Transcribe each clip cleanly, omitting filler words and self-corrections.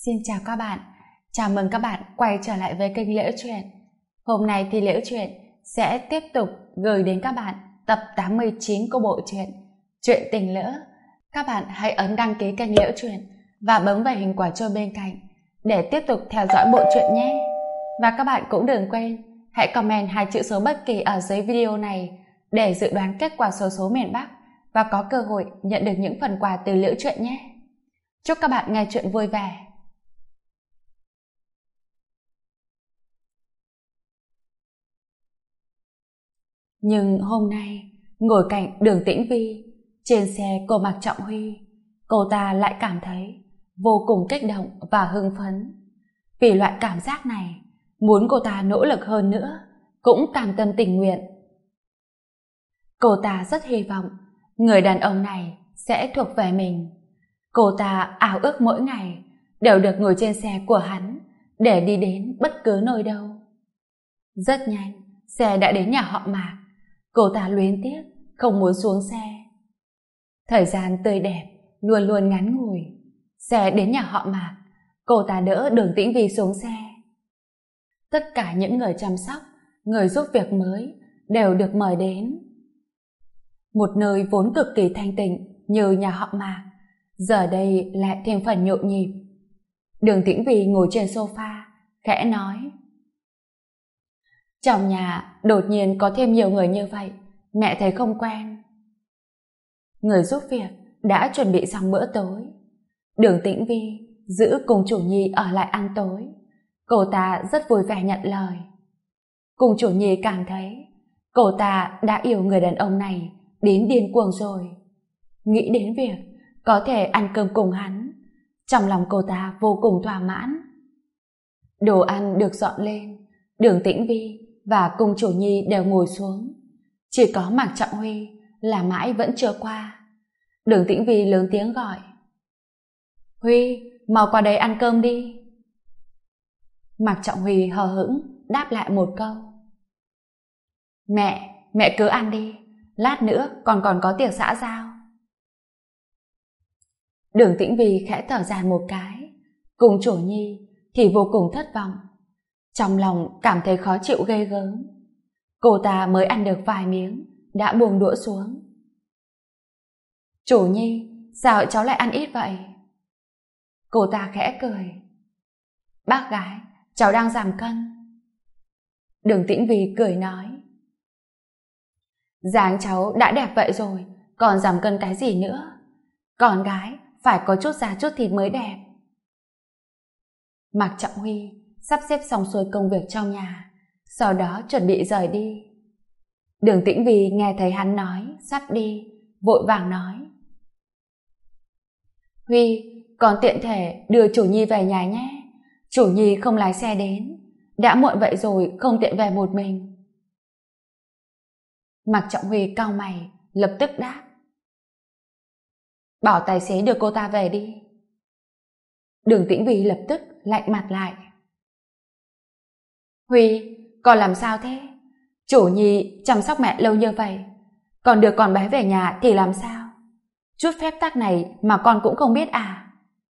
Xin chào các bạn, chào mừng các bạn quay trở lại với kênh Liễu Chuyện. Hôm nay thì Liễu Chuyện sẽ tiếp tục gửi đến các bạn tập 89 của bộ truyện Chuyện Tình Lữ. Các bạn hãy ấn đăng ký kênh Liễu Chuyện và bấm vào hình quả chuông bên cạnh để tiếp tục theo dõi bộ truyện nhé. Và các bạn cũng đừng quên hãy comment 2 chữ số bất kỳ ở dưới video này để dự đoán kết quả xổ số miền Bắc và có cơ hội nhận được những phần quà từ Liễu Chuyện nhé. Chúc các bạn nghe chuyện vui vẻ. Nhưng hôm nay, ngồi cạnh Đường Tĩnh Vi, trên xe của Mạc Trọng Huy, cô ta lại cảm thấy vô cùng kích động và hưng phấn. Vì loại cảm giác này, muốn cô ta nỗ lực hơn nữa, cũng cam tâm tình nguyện. Cô ta rất hy vọng người đàn ông này sẽ thuộc về mình. Cô ta ảo ước mỗi ngày đều được ngồi trên xe của hắn để đi đến bất cứ nơi đâu. Rất nhanh, xe đã đến nhà họ Mạc. Cô ta luyến tiếc, không muốn xuống xe. Thời gian tươi đẹp, luôn luôn ngắn ngủi. Xe đến nhà họ Mạc, cô ta đỡ Đường Tĩnh Vi xuống xe. Tất cả những người chăm sóc, người giúp việc mới đều được mời đến. Một nơi vốn cực kỳ thanh tịnh như nhà họ Mạc, giờ đây lại thêm phần nhộn nhịp. Đường Tĩnh Vi ngồi trên sofa, khẽ nói: trong nhà đột nhiên có thêm nhiều người như vậy, mẹ thấy không quen. Người giúp việc đã chuẩn bị xong bữa tối. Đường Tĩnh Vi giữ cùng chủ nhi ở lại ăn tối. Cô ta rất vui vẻ nhận lời. Cùng chủ nhi cảm thấy cô ta đã yêu người đàn ông này đến điên cuồng rồi. Nghĩ đến việc có thể ăn cơm cùng hắn, trong lòng cô ta vô cùng thỏa mãn. Đồ ăn được dọn lên, Đường Tĩnh Vi và cùng chủ nhi đều ngồi xuống. Chỉ có Mạc Trọng Huy là mãi vẫn chưa qua. Đường Tĩnh Vi lớn tiếng gọi: Huy, mau qua đây ăn cơm đi. Mạc Trọng Huy hờ hững đáp lại một câu: Mẹ cứ ăn đi, lát nữa còn có tiệc xã giao. Đường Tĩnh Vi khẽ thở dài một cái. Cùng chủ nhi thì vô cùng thất vọng, trong lòng cảm thấy khó chịu ghê gớm. Cô ta mới ăn được vài miếng đã buông đũa xuống. Chủ nhi, sao cháu lại ăn ít vậy? Cô ta khẽ cười: bác gái, cháu đang giảm cân. Đường Tĩnh Vi cười nói: dáng cháu đã đẹp vậy rồi, còn giảm cân cái gì nữa? Con gái phải có chút da chút thịt mới đẹp. Mạc Trọng Huy sắp xếp xong xuôi công việc trong nhà, sau đó chuẩn bị rời đi. Đường Tĩnh Vi nghe thấy hắn nói sắp đi, vội vàng nói: Huy, còn tiện thể đưa chủ nhi về nhà nhé. Chủ nhi không lái xe đến, đã muộn vậy rồi không tiện về một mình. Mạc Trọng Huy cau mày, lập tức đáp: bảo tài xế đưa cô ta về đi. Đường Tĩnh Vi lập tức lạnh mặt lại: Huy, con làm sao thế? Chủ nhi chăm sóc mẹ lâu như vậy, còn đưa con bé về nhà thì làm sao? Chút phép tắc này mà con cũng không biết à?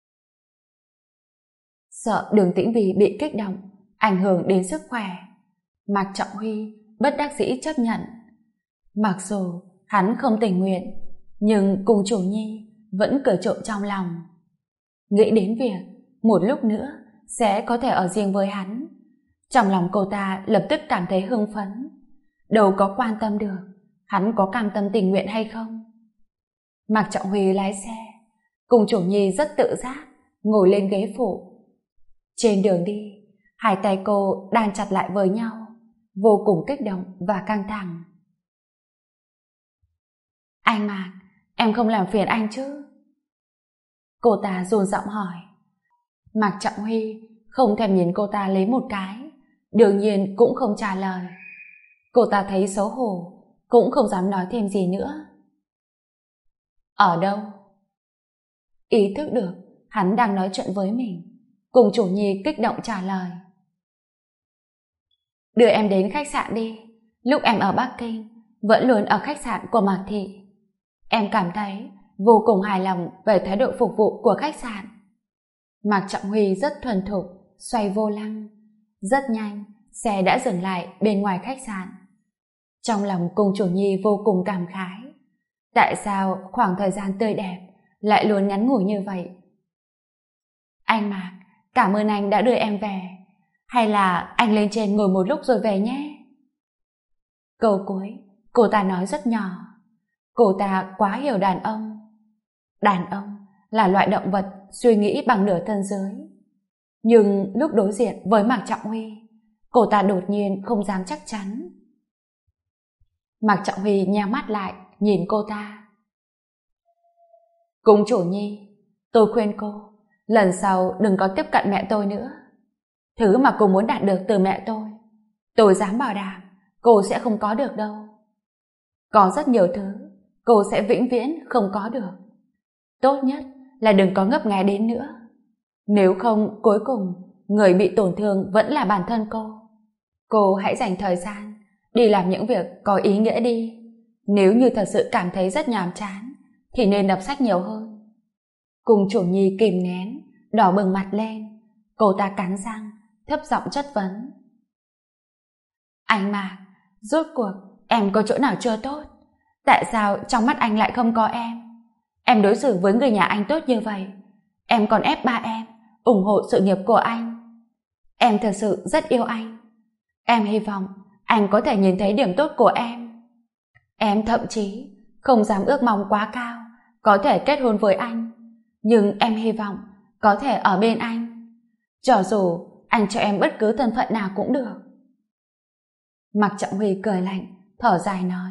Sợ Đường Tĩnh Vi bị kích động, ảnh hưởng đến sức khỏe, Mạc Trọng Huy bất đắc dĩ chấp nhận. Mặc dù hắn không tình nguyện, nhưng cùng chủ nhi vẫn cười trộm trong lòng. Nghĩ đến việc một lúc nữa sẽ có thể ở riêng với hắn, trong lòng cô ta lập tức cảm thấy hưng phấn. Đâu có quan tâm được hắn có cam tâm tình nguyện hay không. Mạc Trọng Huy lái xe, cùng chủ nhi rất tự giác ngồi lên ghế phụ. Trên đường đi, hai tay cô đan chặt lại với nhau, vô cùng kích động và căng thẳng. Anh Mạc, em không làm phiền anh chứ? Cô ta dồn giọng hỏi. Mạc Trọng Huy không thèm nhìn cô ta lấy một cái, đương nhiên cũng không trả lời. Cô ta thấy xấu hổ, cũng không dám nói thêm gì nữa. Ở đâu? Ý thức được hắn đang nói chuyện với mình, cùng chủ nhi kích động trả lời: đưa em đến khách sạn đi. Lúc em ở Bắc Kinh vẫn luôn ở khách sạn của Mạc Thị. Em cảm thấy vô cùng hài lòng về thái độ phục vụ của khách sạn. Mạc Trọng Huy rất thuần thục xoay vô lăng. Rất nhanh, xe đã dừng lại bên ngoài khách sạn. Trong lòng Cung Chủ Nhi vô cùng cảm khái. Tại sao khoảng thời gian tươi đẹp lại luôn ngắn ngủi như vậy? Anh Mạc, cảm ơn anh đã đưa em về. Hay là anh lên trên ngồi một lúc rồi về nhé? Câu cuối, cô ta nói rất nhỏ. Cô ta quá hiểu đàn ông. Đàn ông là loại động vật suy nghĩ bằng nửa thân dưới. Nhưng lúc đối diện với Mạc Trọng Huy, cô ta đột nhiên không dám chắc chắn. Mạc Trọng Huy nheo mắt lại, nhìn cô ta. Cung Chủ Nhi, tôi khuyên cô, lần sau đừng có tiếp cận mẹ tôi nữa. Thứ mà cô muốn đạt được từ mẹ tôi dám bảo đảm cô sẽ không có được đâu. Có rất nhiều thứ cô sẽ vĩnh viễn không có được. Tốt nhất là đừng có ngấp nghé đến nữa. Nếu không, cuối cùng người bị tổn thương vẫn là bản thân cô. Cô hãy dành thời gian đi làm những việc có ý nghĩa đi. Nếu như thật sự cảm thấy rất nhàm chán thì nên đọc sách nhiều hơn. Cung Chủ Nhi kìm nén, đỏ bừng mặt lên. Cô ta cắn răng, thấp giọng chất vấn. Anh Mạc, rốt cuộc em có chỗ nào chưa tốt? Tại sao trong mắt anh lại không có em? Em đối xử với người nhà anh tốt như vậy, em còn ép ba em ủng hộ sự nghiệp của anh. Em thật sự rất yêu anh. Em hy vọng anh có thể nhìn thấy điểm tốt của em. Em thậm chí không dám ước mong quá cao có thể kết hôn với anh, nhưng em hy vọng có thể ở bên anh, cho dù anh cho em bất cứ thân phận nào cũng được. Mạc Trọng Huy cười lạnh, thở dài nói.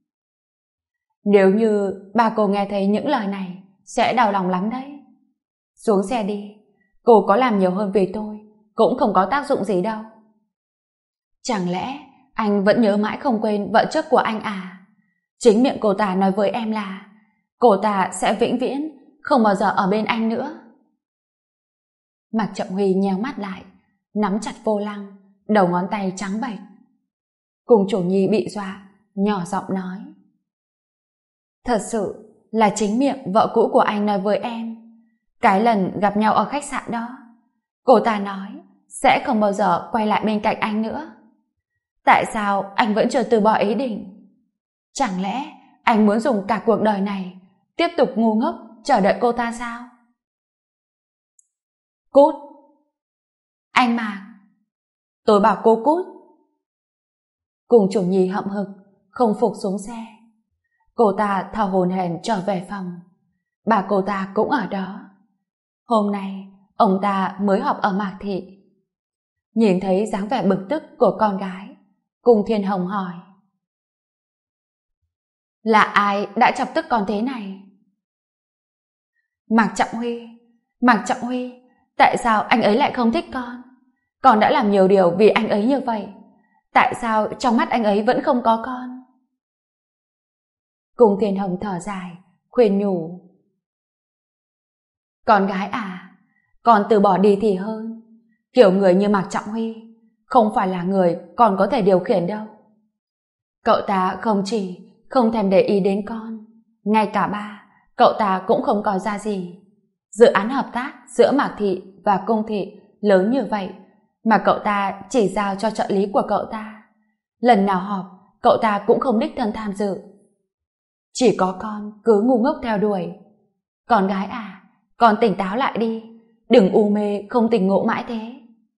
Nếu như ba cô nghe thấy những lời này sẽ đau lòng lắm đấy. Xuống xe đi, cô có làm nhiều hơn vì tôi cũng không có tác dụng gì đâu. Chẳng lẽ anh vẫn nhớ mãi không quên vợ trước của anh à? Chính miệng cô ta nói với em là cô ta sẽ vĩnh viễn không bao giờ ở bên anh nữa. Mạc Trọng Huy nheo mắt lại, nắm chặt vô lăng, đầu ngón tay trắng bệch. Cung Chủ Nhi bị dọa, nhỏ giọng nói. Thật sự là chính miệng vợ cũ của anh nói với em. Cái lần gặp nhau ở khách sạn đó, cô ta nói sẽ không bao giờ quay lại bên cạnh anh nữa. Tại sao anh vẫn chưa từ bỏ ý định? Chẳng lẽ anh muốn dùng cả cuộc đời này tiếp tục ngu ngốc chờ đợi cô ta sao? Cút! Anh Mạc! Tôi bảo cô cút! Cung Chủ Nhi hậm hực, không phục xuống xe. Cô ta thở hổn hển trở về phòng. Bà cô ta cũng ở đó. Hôm nay ông ta mới họp ở Mạc Thị. Nhìn thấy dáng vẻ bực tức của con gái, Cung Thiên Hồng hỏi. Là ai đã chọc tức con thế này? Mạc Trọng Huy. Mạc Trọng Huy, tại sao anh ấy lại không thích con? Con đã làm nhiều điều vì anh ấy như vậy. Tại sao trong mắt anh ấy vẫn không có con? Cung Thiên Hồng thở dài, khuyên nhủ. Con gái à, con từ bỏ đi thì hơn. Kiểu người như Mạc Trọng Huy không phải là người con có thể điều khiển đâu. Cậu ta không chỉ không thèm để ý đến con, ngay cả ba, cậu ta cũng không coi ra gì. Dự án hợp tác giữa Mạc Thị và Cung Thị lớn như vậy mà cậu ta chỉ giao cho trợ lý của cậu ta. Lần nào họp, cậu ta cũng không đích thân tham dự. Chỉ có con cứ ngu ngốc theo đuổi. Con gái à, con tỉnh táo lại đi, đừng u mê không tỉnh ngộ mãi thế.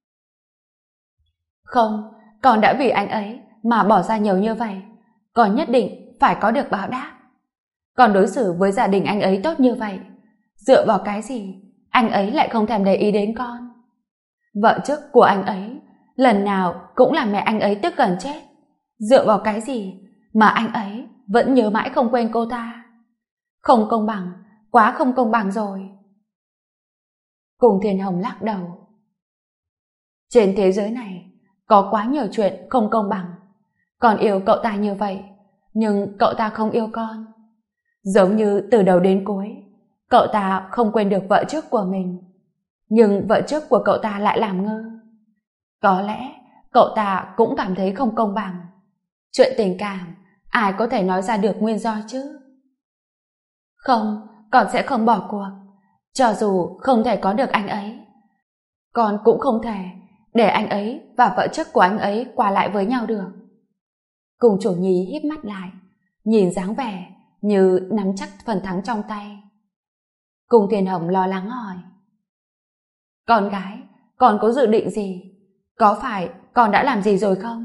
Không, con đã vì anh ấy mà bỏ ra nhiều như vậy, con nhất định phải có được báo đáp. Con đối xử với gia đình anh ấy tốt như vậy, dựa vào cái gì anh ấy lại không thèm để ý đến con? Vợ trước của anh ấy lần nào cũng làm mẹ anh ấy tức gần chết. Dựa vào cái gì mà anh ấy vẫn nhớ mãi không quên cô ta? Không công bằng, quá không công bằng rồi. Cung Thiên Hồng lắc đầu. Trên thế giới này có quá nhiều chuyện không công bằng. Con yêu cậu ta như vậy, nhưng cậu ta không yêu con. Giống như từ đầu đến cuối, cậu ta không quên được vợ trước của mình, nhưng vợ trước của cậu ta lại làm ngơ. Có lẽ cậu ta cũng cảm thấy không công bằng. Chuyện tình cảm, ai có thể nói ra được nguyên do chứ? Không, con sẽ không bỏ cuộc. Cho dù không thể có được anh ấy, con cũng không thể để anh ấy và vợ trước của anh ấy qua lại với nhau được. Cùng chủ nhi híp mắt lại, nhìn dáng vẻ như nắm chắc phần thắng trong tay. Cùng Thiên Hồng lo lắng hỏi: con gái, con có dự định gì? Có phải con đã làm gì rồi không?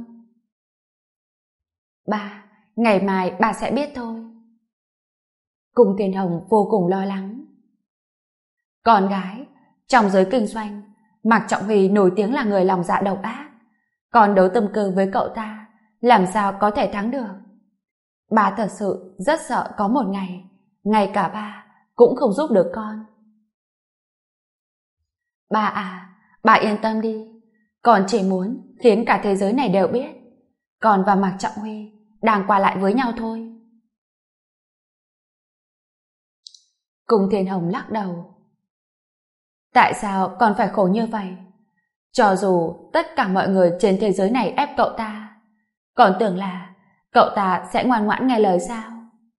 Ba, ngày mai ba sẽ biết thôi. Cùng Thiên Hồng vô cùng lo lắng. Con gái, trong giới kinh doanh, Mạc Trọng Huy nổi tiếng là người lòng dạ độc ác. Con đấu tâm cơ với cậu ta, làm sao có thể thắng được? Ba thật sự rất sợ có một ngày, ngay cả ba cũng không giúp được con. Ba à, ba yên tâm đi. Con chỉ muốn khiến cả thế giới này đều biết con và Mạc Trọng Huy đang qua lại với nhau thôi. Cùng Thiên Hồng lắc đầu. Tại sao con phải khổ như vậy? Cho dù tất cả mọi người trên thế giới này ép cậu ta, còn tưởng là cậu ta sẽ ngoan ngoãn nghe lời sao?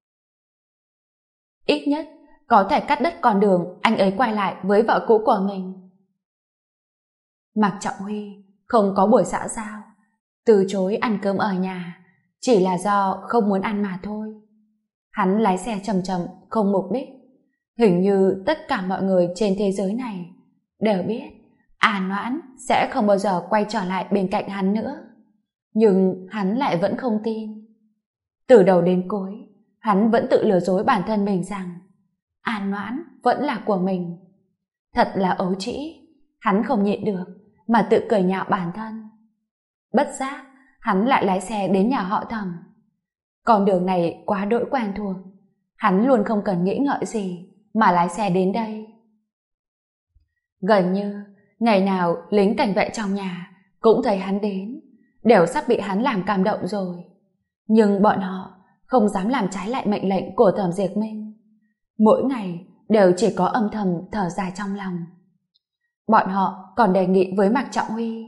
Ít nhất có thể cắt đứt con đường anh ấy quay lại với vợ cũ của mình. Mạc Trọng Huy không có buổi xã giao, từ chối ăn cơm ở nhà, chỉ là do không muốn ăn mà thôi. Hắn lái xe chậm chậm không mục đích. Hình như tất cả mọi người trên thế giới này đều biết An Noãn sẽ không bao giờ quay trở lại bên cạnh hắn nữa. Nhưng hắn lại vẫn không tin. Từ đầu đến cuối, hắn vẫn tự lừa dối bản thân mình rằng An Noãn vẫn là của mình. Thật là ấu trĩ, hắn không nhịn được mà tự cười nhạo bản thân. Bất giác, hắn lại lái xe đến nhà họ Thẩm. Con đường này quá đỗi quen thuộc, hắn luôn không cần nghĩ ngợi gì mà lái xe đến đây. Gần như ngày nào lính cảnh vệ trong nhà cũng thấy hắn đến, đều sắp bị hắn làm cảm động rồi. Nhưng bọn họ không dám làm trái lại mệnh lệnh của Thẩm Diệt Minh. Mỗi ngày đều chỉ có âm thầm thở dài trong lòng. Bọn họ còn đề nghị với Mạc Trọng Huy: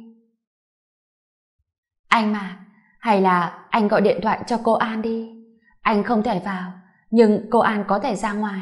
anh Mạc, hay là anh gọi điện thoại cho cô An đi. Anh không thể vào, nhưng cô An có thể ra ngoài.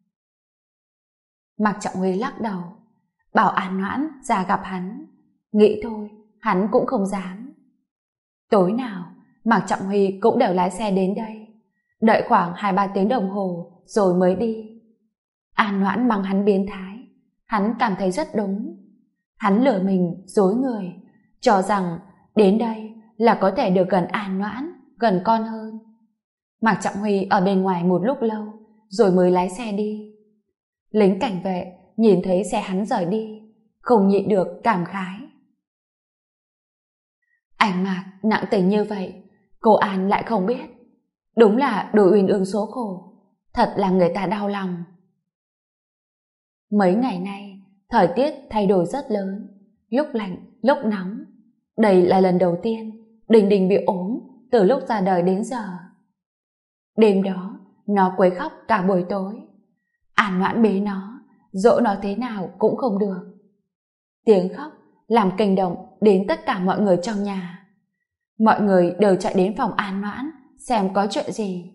Mạc Trọng Huy lắc đầu, bảo An Noãn ra gặp hắn. Nghĩ thôi, hắn cũng không dám. Tối nào, Mạc Trọng Huy cũng đều lái xe đến đây, đợi khoảng 2-3 tiếng đồng hồ rồi mới đi. An Noãn mắng hắn biến thái, hắn cảm thấy rất đúng. Hắn lừa mình, dối người, cho rằng đến đây là có thể được gần An Noãn, gần con hơn. Mạc Trọng Huy ở bên ngoài một lúc lâu rồi mới lái xe đi. Lính cảnh vệ nhìn thấy xe hắn rời đi, không nhịn được cảm khái. Anh Mạc nặng tình như vậy, cô An lại không biết. Đúng là đồ uyên ương số khổ, thật là người ta đau lòng. Mấy ngày nay, thời tiết thay đổi rất lớn, lúc lạnh, lúc nóng. Đây là lần đầu tiên Đình Đình bị ốm từ lúc ra đời đến giờ. Đêm đó, nó quấy khóc cả buổi tối. An Noãn bế nó, dỗ nó thế nào cũng không được. Tiếng khóc làm kinh động đến tất cả mọi người trong nhà. Mọi người đều chạy đến phòng An Noãn xem có chuyện gì.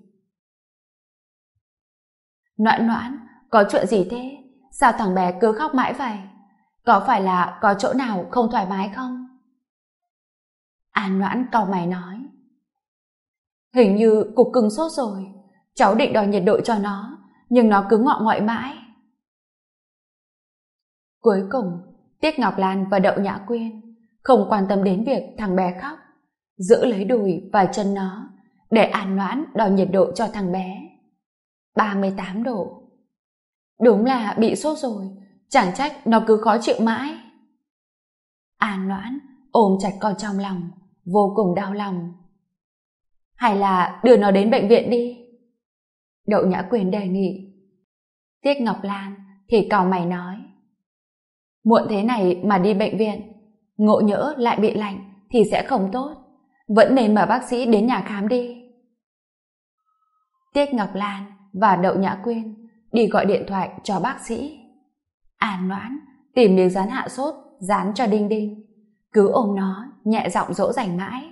Noãn Noãn, có chuyện gì thế? Sao thằng bé cứ khóc mãi vậy? Có phải là có chỗ nào không thoải mái không? An Noãn cau mày nói: hình như cục cưng sốt rồi. Cháu định đo nhiệt độ cho nó, nhưng nó cứ ngọ nguậy mãi. Cuối cùng, Tiết Ngọc Lan và Đậu Nhã Quyên không quan tâm đến việc thằng bé khóc, giữ lấy đùi và chân nó để An Noãn đo nhiệt độ cho thằng bé. 38 độ. Đúng là bị sốt rồi, chẳng trách nó cứ khó chịu mãi. An Noãn ôm chặt con trong lòng, vô cùng đau lòng. Hay là đưa nó đến bệnh viện đi? Đậu Nhã Quyên đề nghị. Tiết Ngọc Lan thì cau mày nói: muộn thế này mà đi bệnh viện, ngộ nhỡ lại bị lạnh thì sẽ không tốt, vẫn nên mời bác sĩ đến nhà khám đi. Tiết Ngọc Lan và Đậu Nhã Quyên đi gọi điện thoại cho bác sĩ. An Noãn tìm miếng dán hạ sốt dán cho Đinh Đinh, cứ ôm nó nhẹ giọng dỗ dành mãi.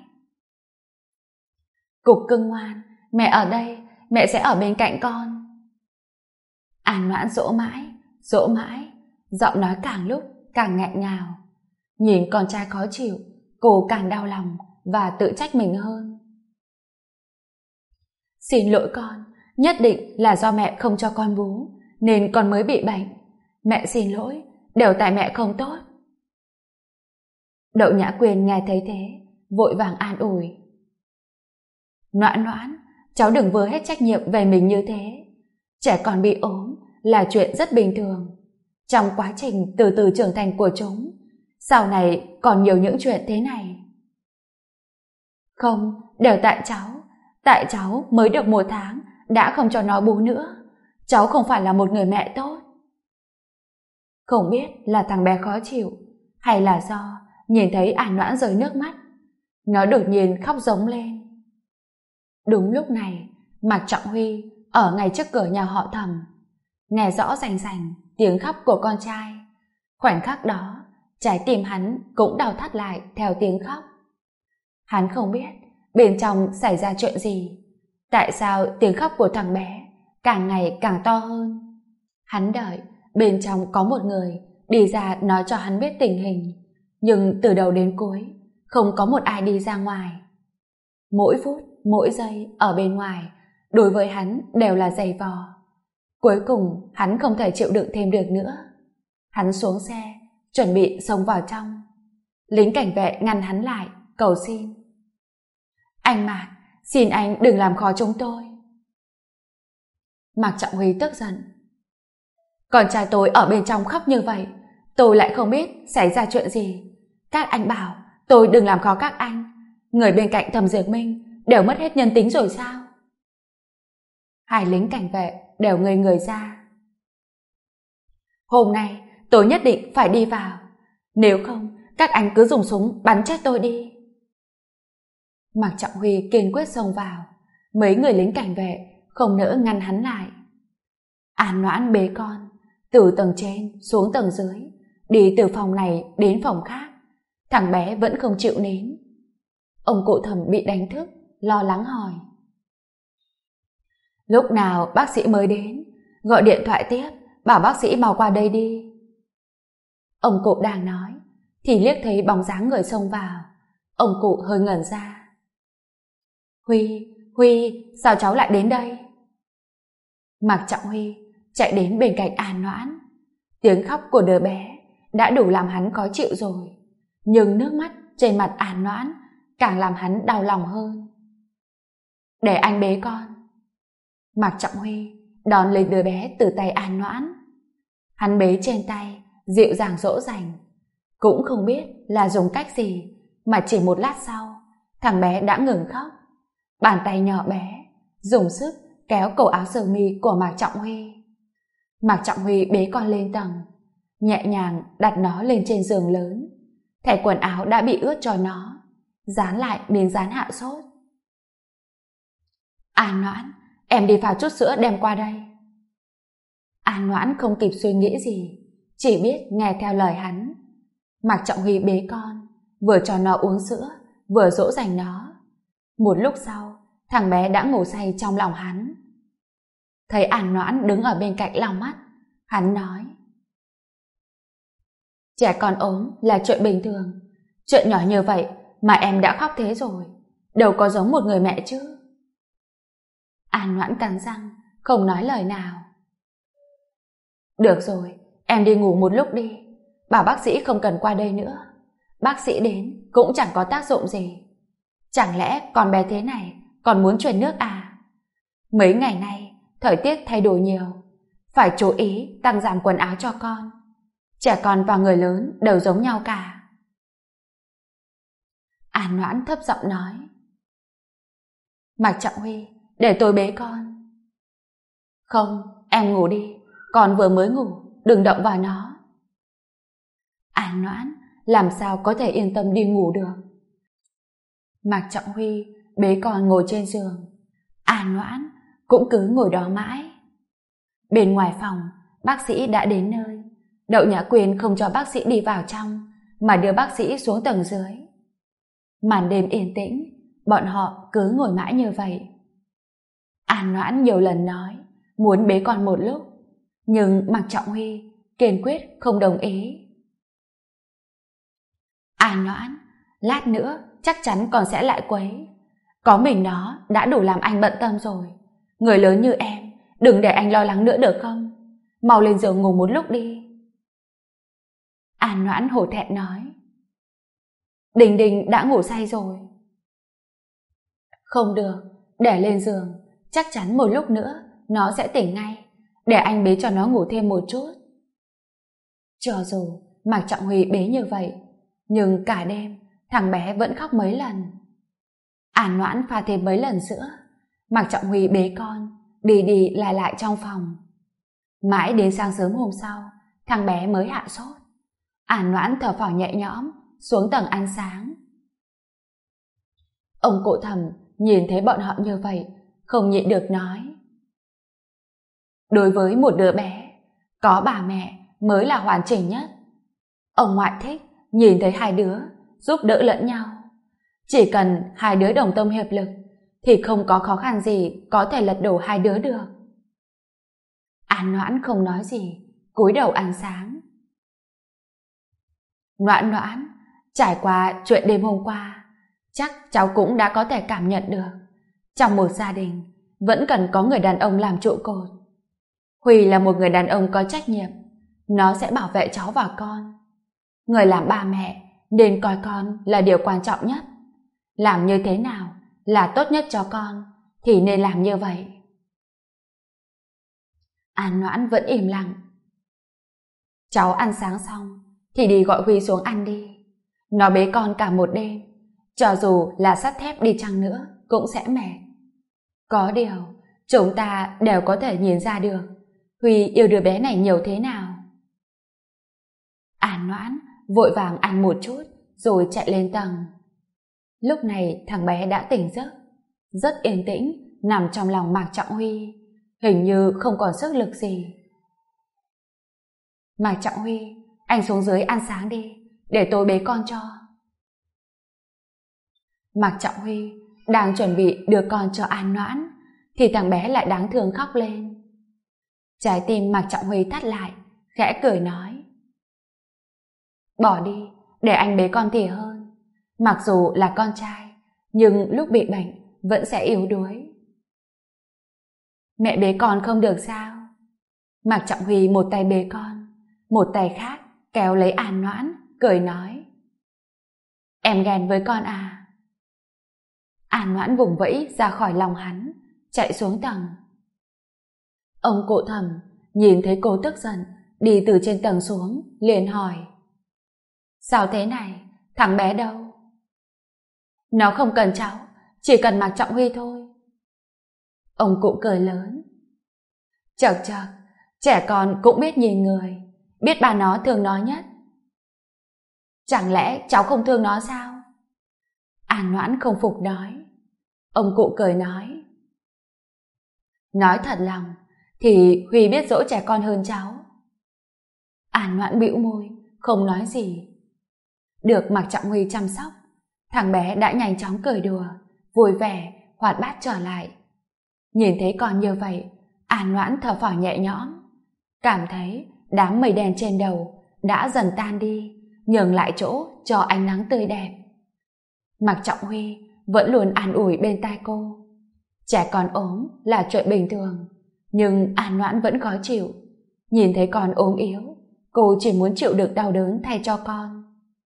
Cục cưng ngoan, mẹ ở đây, mẹ sẽ ở bên cạnh con. An Noãn dỗ mãi, dỗ mãi, giọng nói càng lúc càng nghẹn ngào. Nhìn con trai khó chịu, cô càng đau lòng và tự trách mình hơn. Xin lỗi con, nhất định là do mẹ không cho con bú, nên con mới bị bệnh. Mẹ xin lỗi, đều tại mẹ không tốt. Đậu Nhã Quyên nghe thấy thế, vội vàng an ủi. Noãn Noãn, cháu đừng vơ hết trách nhiệm về mình như thế. Trẻ con bị ốm là chuyện rất bình thường. Trong quá trình từ từ trưởng thành của chúng, sau này còn nhiều những chuyện thế này. Không, đều tại cháu. Tại cháu mới được 1 tháng đã không cho nó bú nữa. Cháu không phải là một người mẹ tốt. Không biết là thằng bé khó chịu hay là do nhìn thấy An Noãn rơi nước mắt, nó đột nhiên khóc giống lên. Đúng lúc này, Mạc Trọng Huy ở ngay trước cửa nhà họ Thẩm nghe rõ rành rành tiếng khóc của con trai. Khoảnh khắc đó, trái tim hắn cũng đau thắt lại theo tiếng khóc. Hắn không biết bên trong xảy ra chuyện gì, tại sao tiếng khóc của thằng bé càng ngày càng to hơn. Hắn đợi bên trong có một người đi ra nói cho hắn biết tình hình, nhưng từ đầu đến cuối không có một ai đi ra ngoài. Mỗi phút, mỗi giây ở bên ngoài đối với hắn đều là giày vò. Cuối cùng hắn không thể chịu đựng thêm được nữa. Hắn xuống xe, chuẩn bị xông vào trong. Lính cảnh vệ ngăn hắn lại, cầu xin. Anh Mạc, xin anh đừng làm khó chúng tôi. Mạc Trọng Huy tức giận. Con trai tôi ở bên trong khóc như vậy, tôi lại không biết xảy ra chuyện gì. Các anh bảo tôi đừng làm khó các anh. Người bên cạnh Thẩm Dược Minh đều mất hết nhân tính rồi sao? Hai lính cảnh vệ đều ngây người ra. Hôm nay tôi nhất định phải đi vào. Nếu không, các anh cứ dùng súng bắn chết tôi đi. Mạc Trọng Huy kiên quyết xông vào. Mấy người lính cảnh vệ không nỡ ngăn hắn lại. An Noãn bế con từ tầng trên xuống tầng dưới, đi từ phòng này đến phòng khác. Thằng bé vẫn không chịu nín. Ông cụ Thẩm bị đánh thức, lo lắng hỏi. Lúc nào bác sĩ mới đến? Gọi điện thoại tiếp, bảo bác sĩ mau qua đây đi. Ông cụ đang nói thì liếc thấy bóng dáng người xông vào. Ông cụ hơi ngẩn ra. Huy, sao cháu lại đến đây? Mạc Trọng Huy chạy đến bên cạnh An Noãn. Tiếng khóc của đứa bé đã đủ làm hắn khó chịu rồi, nhưng nước mắt trên mặt An Noãn càng làm hắn đau lòng hơn. Để anh bế con. Mạc Trọng Huy đón lấy đứa bé từ tay An Noãn. Hắn bế trên tay, dịu dàng dỗ dành. Cũng không biết là dùng cách gì mà chỉ một lát sau, thằng bé đã ngừng khóc. Bàn tay nhỏ bé dùng sức kéo cổ áo sơ mi của Mạc Trọng Huy. Mạc Trọng Huy bế con lên tầng, nhẹ nhàng đặt nó lên trên giường lớn. Thẻ quần áo đã bị ướt cho nó, dán lại miếng dán hạ sốt. An Noãn, em đi pha chút sữa đem qua đây. An Noãn không kịp suy nghĩ gì, chỉ biết nghe theo lời hắn. Mạc Trọng Huy bế con, vừa cho nó uống sữa, vừa dỗ dành nó. Một lúc sau, thằng bé đã ngủ say trong lòng hắn. Thấy An Noãn đứng ở bên cạnh lau mắt, hắn nói. Trẻ con ốm là chuyện bình thường. Chuyện nhỏ như vậy mà em đã khóc thế rồi, đâu có giống một người mẹ chứ. An Noãn cắn răng, không nói lời nào. Được rồi, em đi ngủ một lúc đi. Bảo bác sĩ không cần qua đây nữa. Bác sĩ đến cũng chẳng có tác dụng gì. Chẳng lẽ con bé thế này còn muốn truyền nước à? Mấy ngày nay thời tiết thay đổi nhiều, phải chú ý tăng giảm quần áo cho con. Trẻ con và người lớn đều giống nhau cả. An Noãn thấp giọng nói. Mạc Trọng Huy, để tôi bế con. Không, em ngủ đi, con vừa mới ngủ, đừng động vào nó. An Noãn làm sao có thể yên tâm đi ngủ được. Mạc Trọng Huy bế con ngồi trên giường, An Noãn cũng cứ ngồi đó mãi. Bên ngoài phòng, bác sĩ đã đến nơi. Đậu Nhã Quyên không cho bác sĩ đi vào trong, mà đưa bác sĩ xuống tầng dưới. Màn đêm yên tĩnh, bọn họ cứ ngồi mãi như vậy. An Noãn nhiều lần nói muốn bế con một lúc, nhưng Mạc Trọng Huy kiên quyết không đồng ý. An Noãn, lát nữa chắc chắn con sẽ lại quấy. Có mình nó đã đủ làm anh bận tâm rồi. Người lớn như em, đừng để anh lo lắng nữa được không? Mau lên giường ngủ một lúc đi. An Noãn hổ thẹn nói. Đình Đình đã ngủ say rồi. Không được, để lên giường, chắc chắn một lúc nữa nó sẽ tỉnh ngay. Để anh bế cho nó ngủ thêm một chút. Cho dù Mạc Trọng Huy bế như vậy, nhưng cả đêm thằng bé vẫn khóc mấy lần. An Noãn pha thêm mấy lần sữa. Mạc Trọng Huy bế con đi đi lại lại trong phòng. Mãi đến sáng sớm hôm sau, thằng bé mới hạ sốt. An Noãn thở phào nhẹ nhõm xuống tầng ăn sáng. Ông cụ Thẩm nhìn thấy bọn họ như vậy, không nhịn được nói. Đối với một đứa bé, có bà mẹ mới là hoàn chỉnh nhất. Ông ngoại thích nhìn thấy hai đứa giúp đỡ lẫn nhau. Chỉ cần hai đứa đồng tâm hiệp lực thì không có khó khăn gì có thể lật đổ hai đứa được. An Noãn không nói gì, cúi đầu ăn sáng. Noãn Noãn, trải qua chuyện đêm hôm qua, chắc cháu cũng đã có thể cảm nhận được. Trong một gia đình, vẫn cần có người đàn ông làm trụ cột. Huy là một người đàn ông có trách nhiệm, nó sẽ bảo vệ cháu và con. Người làm ba mẹ nên coi con là điều quan trọng nhất. Làm như thế nào là tốt nhất cho con thì nên làm như vậy. An Noãn vẫn im lặng. Cháu ăn sáng xong thì đi gọi Huy xuống ăn đi. Nó bế con cả một đêm, cho dù là sắt thép đi chăng nữa cũng sẽ mệt. Có điều chúng ta đều có thể nhìn ra được Huy yêu đứa bé này nhiều thế nào. An Noãn vội vàng ăn một chút rồi chạy lên tầng. Lúc này thằng bé đã tỉnh giấc, rất yên tĩnh nằm trong lòng Mạc Trọng Huy, hình như không còn sức lực gì. Mạc Trọng Huy, anh xuống dưới ăn sáng đi, để tôi bế con cho. Mạc Trọng Huy đang chuẩn bị đưa con cho An Noãn thì thằng bé lại đáng thương khóc lên. Trái tim Mạc Trọng Huy thắt lại, khẽ cười nói. Bỏ đi, để anh bế con thì hơn. Mặc dù là con trai, nhưng lúc bị bệnh vẫn sẽ yếu đuối. Mẹ bế con không được sao? Mạc Trọng Huy một tay bế con, một tay khác kéo lấy An Noãn, cười nói. Em ghen với con à? An Noãn vùng vẫy ra khỏi lòng hắn, chạy xuống tầng. Ông cụ Thẩm nhìn thấy cô tức giận đi từ trên tầng xuống, liền hỏi. Sao thế này, thằng bé đâu? Nó không cần cháu, chỉ cần Mạc Trọng Huy thôi. Ông cụ cười lớn. Chậc chậc, trẻ con cũng biết nhìn người, biết bà nó thương nó nhất. Chẳng lẽ cháu không thương nó sao? An Noãn không phục nói. Ông cụ cười nói. Nói thật lòng thì Huy biết dỗ trẻ con hơn cháu. An Noãn bĩu môi, không nói gì. Được Mạc Trọng Huy chăm sóc, thằng bé đã nhanh chóng cười đùa, vui vẻ, hoạt bát trở lại. Nhìn thấy con như vậy, An Noãn thở phào nhẹ nhõm, cảm thấy đám mây đen trên đầu đã dần tan đi, nhường lại chỗ cho ánh nắng tươi đẹp. Mạc Trọng Huy vẫn luôn an ủi bên tai cô. Trẻ con ốm là chuyện bình thường, nhưng An Noãn vẫn khó chịu. Nhìn thấy con ốm yếu, cô chỉ muốn chịu đựng đau đớn thay cho con.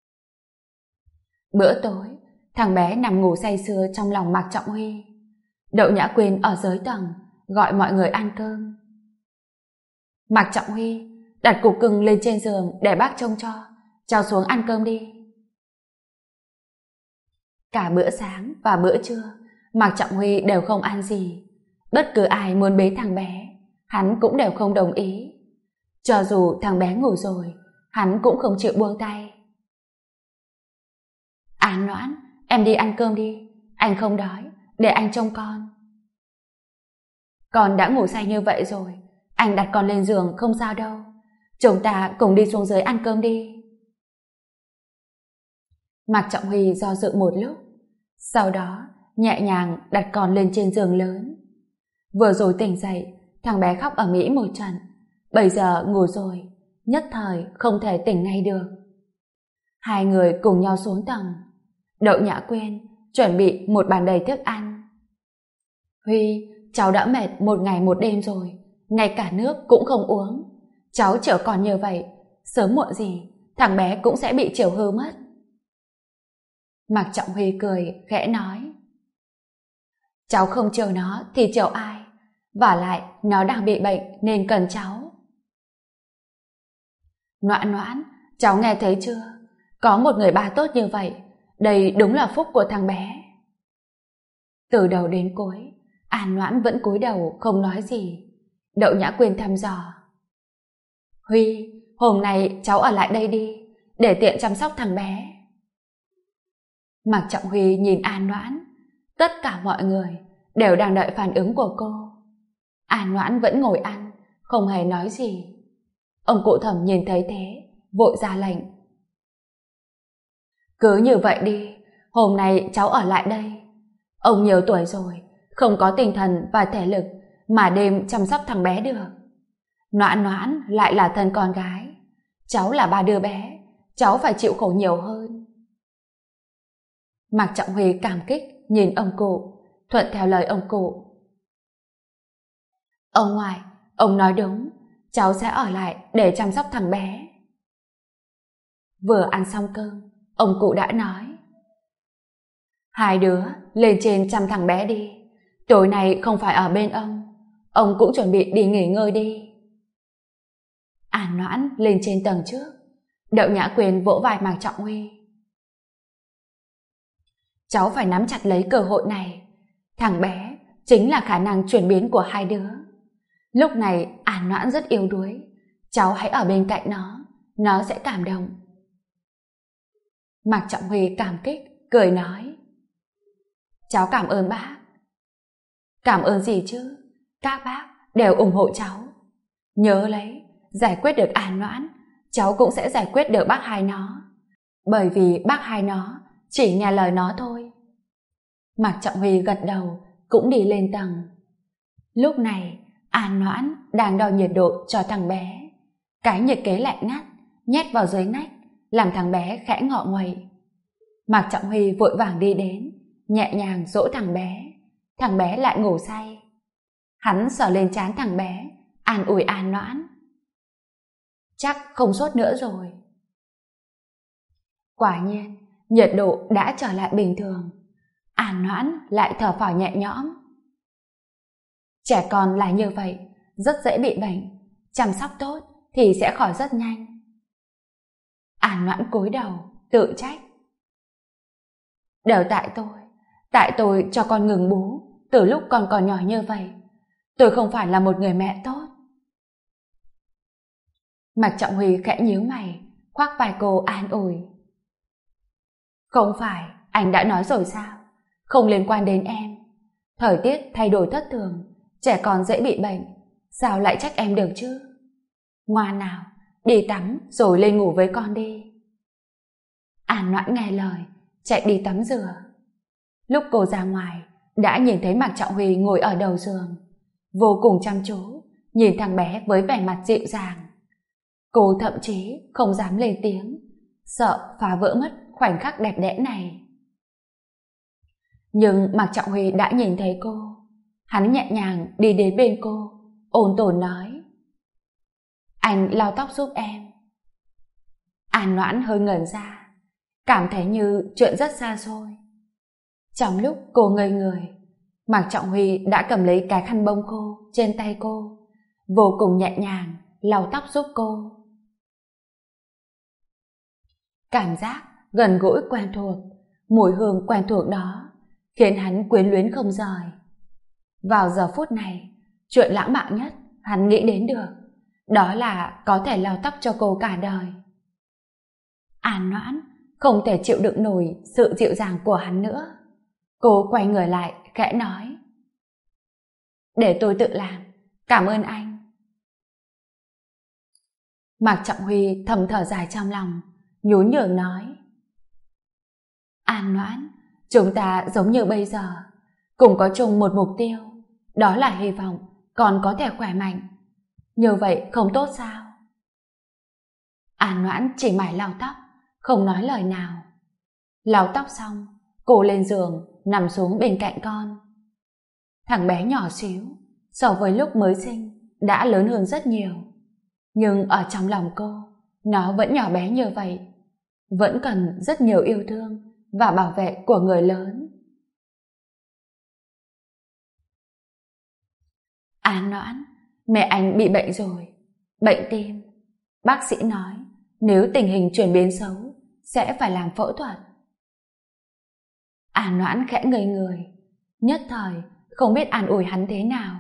Bữa tối, thằng bé nằm ngủ say sưa trong lòng Mạc Trọng Huy. Đậu Nhã Quyên ở dưới tầng gọi mọi người ăn cơm. Mạc Trọng Huy, đặt cục cưng lên trên giường để bác trông cho, cháu xuống ăn cơm đi. Cả bữa sáng và bữa trưa, Mạc Trọng Huy đều không ăn gì. Bất cứ ai muốn bế thằng bé, hắn cũng đều không đồng ý. Cho dù thằng bé ngủ rồi, hắn cũng không chịu buông tay. An Noãn, em đi ăn cơm đi, anh không đói, để anh trông con. Con đã ngủ say như vậy rồi, anh đặt con lên giường không sao đâu. Chúng ta cùng đi xuống dưới ăn cơm đi. Mạc Trọng Huy do dự một lúc, sau đó nhẹ nhàng đặt con lên trên giường lớn. Vừa rồi tỉnh dậy, thằng bé khóc ầm ĩ một trận, bây giờ ngủ rồi, nhất thời không thể tỉnh ngay được. Hai người cùng nhau xuống tầng. Đậu Nhã Quyên chuẩn bị một bàn đầy thức ăn. Huy, cháu đã mệt một ngày một đêm rồi, ngay cả nước cũng không uống. Cháu chở còn như vậy, sớm muộn gì thằng bé cũng sẽ bị chiều hư mất. Mạc Trọng Huy cười khẽ nói, cháu không chiều nó thì chiều ai, vả lại nó đang bị bệnh nên cần cháu. Noãn Noãn, cháu nghe thấy chưa, có một người ba tốt như vậy, đây đúng là phúc của thằng bé. Từ đầu đến cuối, An Noãn vẫn cúi đầu không nói gì. Đậu Nhã Quyên thăm dò, Huy, hôm nay cháu ở lại đây đi, để tiện chăm sóc thằng bé. Mạc Trọng Huy nhìn An Noãn, tất cả mọi người đều đang đợi phản ứng của cô. An Noãn vẫn ngồi ăn, không hề nói gì. Ông cụ Thẩm nhìn thấy thế, vội ra lệnh, cứ như vậy đi, hôm nay cháu ở lại đây. Ông nhiều tuổi rồi, không có tinh thần và thể lực mà đêm chăm sóc thằng bé được. Noãn Noãn lại là thân con gái, cháu là ba đứa bé, cháu phải chịu khổ nhiều hơn. Mạc Trọng Huy cảm kích nhìn ông cụ, thuận theo lời ông cụ. Ông ngoại, ông nói đúng, cháu sẽ ở lại để chăm sóc thằng bé. Vừa ăn xong cơm, ông cụ đã nói, hai đứa lên trên chăm thằng bé đi, tối nay không phải ở bên ông cũng chuẩn bị đi nghỉ ngơi đi. An Noãn lên trên tầng trước, Đậu Nhã Quyên vỗ vai Mạc Trọng Huy. Cháu phải nắm chặt lấy cơ hội này, thằng bé chính là khả năng chuyển biến của hai đứa. Lúc này An Noãn rất yếu đuối, cháu hãy ở bên cạnh nó sẽ cảm động. Mạc Trọng Huy cảm kích, cười nói, cháu cảm ơn bác. Cảm ơn gì chứ, các bác đều ủng hộ cháu. Nhớ lấy, giải quyết được An Noãn, cháu cũng sẽ giải quyết được bác hai nó. Bởi vì bác hai nó chỉ nghe lời nó thôi. Mạc Trọng Huy gật đầu, cũng đi lên tầng. Lúc này, An Noãn đang đo nhiệt độ cho thằng bé. Cái nhiệt kế lạnh ngắt, nhét vào dưới nách, làm thằng bé khẽ ngọ nguậy. Mạc Trọng Huy vội vàng đi đến, nhẹ nhàng dỗ thằng bé lại ngủ say. Hắn sờ lên trán thằng bé, an ủi An Noãn. Chắc không sốt nữa rồi. Quả nhiên, nhiệt độ đã trở lại bình thường. An Noãn lại thở phào nhẹ nhõm. Trẻ con là như vậy, rất dễ bị bệnh, chăm sóc tốt thì sẽ khỏi rất nhanh. An Noãn cúi đầu, tự trách. Đều tại tôi cho con ngừng bú từ lúc con còn nhỏ như vậy. Tôi không phải là một người mẹ tốt. Mạc Trọng Huy khẽ nhíu mày, khoác vai cô an ủi. Không phải, anh đã nói rồi sao? Không liên quan đến em. Thời tiết thay đổi thất thường, trẻ con dễ bị bệnh, sao lại trách em được chứ? Ngoan nào, đi tắm rồi lên ngủ với con đi. An Noãn nghe lời, chạy đi tắm rửa. Lúc cô ra ngoài, đã nhìn thấy Mạc Trọng Huy ngồi ở đầu giường, vô cùng chăm chú, nhìn thằng bé với vẻ mặt dịu dàng. Cô thậm chí không dám lên tiếng, sợ phá vỡ mất khoảnh khắc đẹp đẽ này. Nhưng Mạc Trọng Huy đã nhìn thấy cô. Hắn nhẹ nhàng đi đến bên cô, ôn tồn nói, anh lau tóc giúp em. An Noãn hơi ngẩn ra, cảm thấy như chuyện rất xa xôi. Trong lúc cô ngây người, Mạc Trọng Huy đã cầm lấy cái khăn bông khô trên tay cô, vô cùng nhẹ nhàng lau tóc giúp cô. Cảm giác gần gũi quen thuộc, mùi hương quen thuộc đó khiến hắn quyến luyến không rời. Vào giờ phút này, chuyện lãng mạn nhất hắn nghĩ đến được đó là có thể lau tóc cho cô cả đời. An Noãn không thể chịu đựng nổi sự dịu dàng của hắn nữa. Cô quay người lại khẽ nói, để tôi tự làm, cảm ơn anh. Mạc Trọng Huy thầm thở dài trong lòng, nhún nhường nói, An Noãn, chúng ta giống như bây giờ, cùng có chung một mục tiêu, đó là hy vọng con có thể khỏe mạnh. Như vậy không tốt sao? An Noãn chỉ mải lau tóc, không nói lời nào. Lau tóc xong, cô lên giường, nằm xuống bên cạnh con. Thằng bé nhỏ xíu, so với lúc mới sinh, đã lớn hơn rất nhiều. Nhưng ở trong lòng cô, nó vẫn nhỏ bé như vậy. Vẫn cần rất nhiều yêu thương và bảo vệ của người lớn. An Noãn, mẹ anh bị bệnh rồi, bệnh tim. Bác sĩ nói, nếu tình hình chuyển biến xấu, sẽ phải làm phẫu thuật. An Noãn khẽ ngây người, nhất thời không biết an ủi hắn thế nào.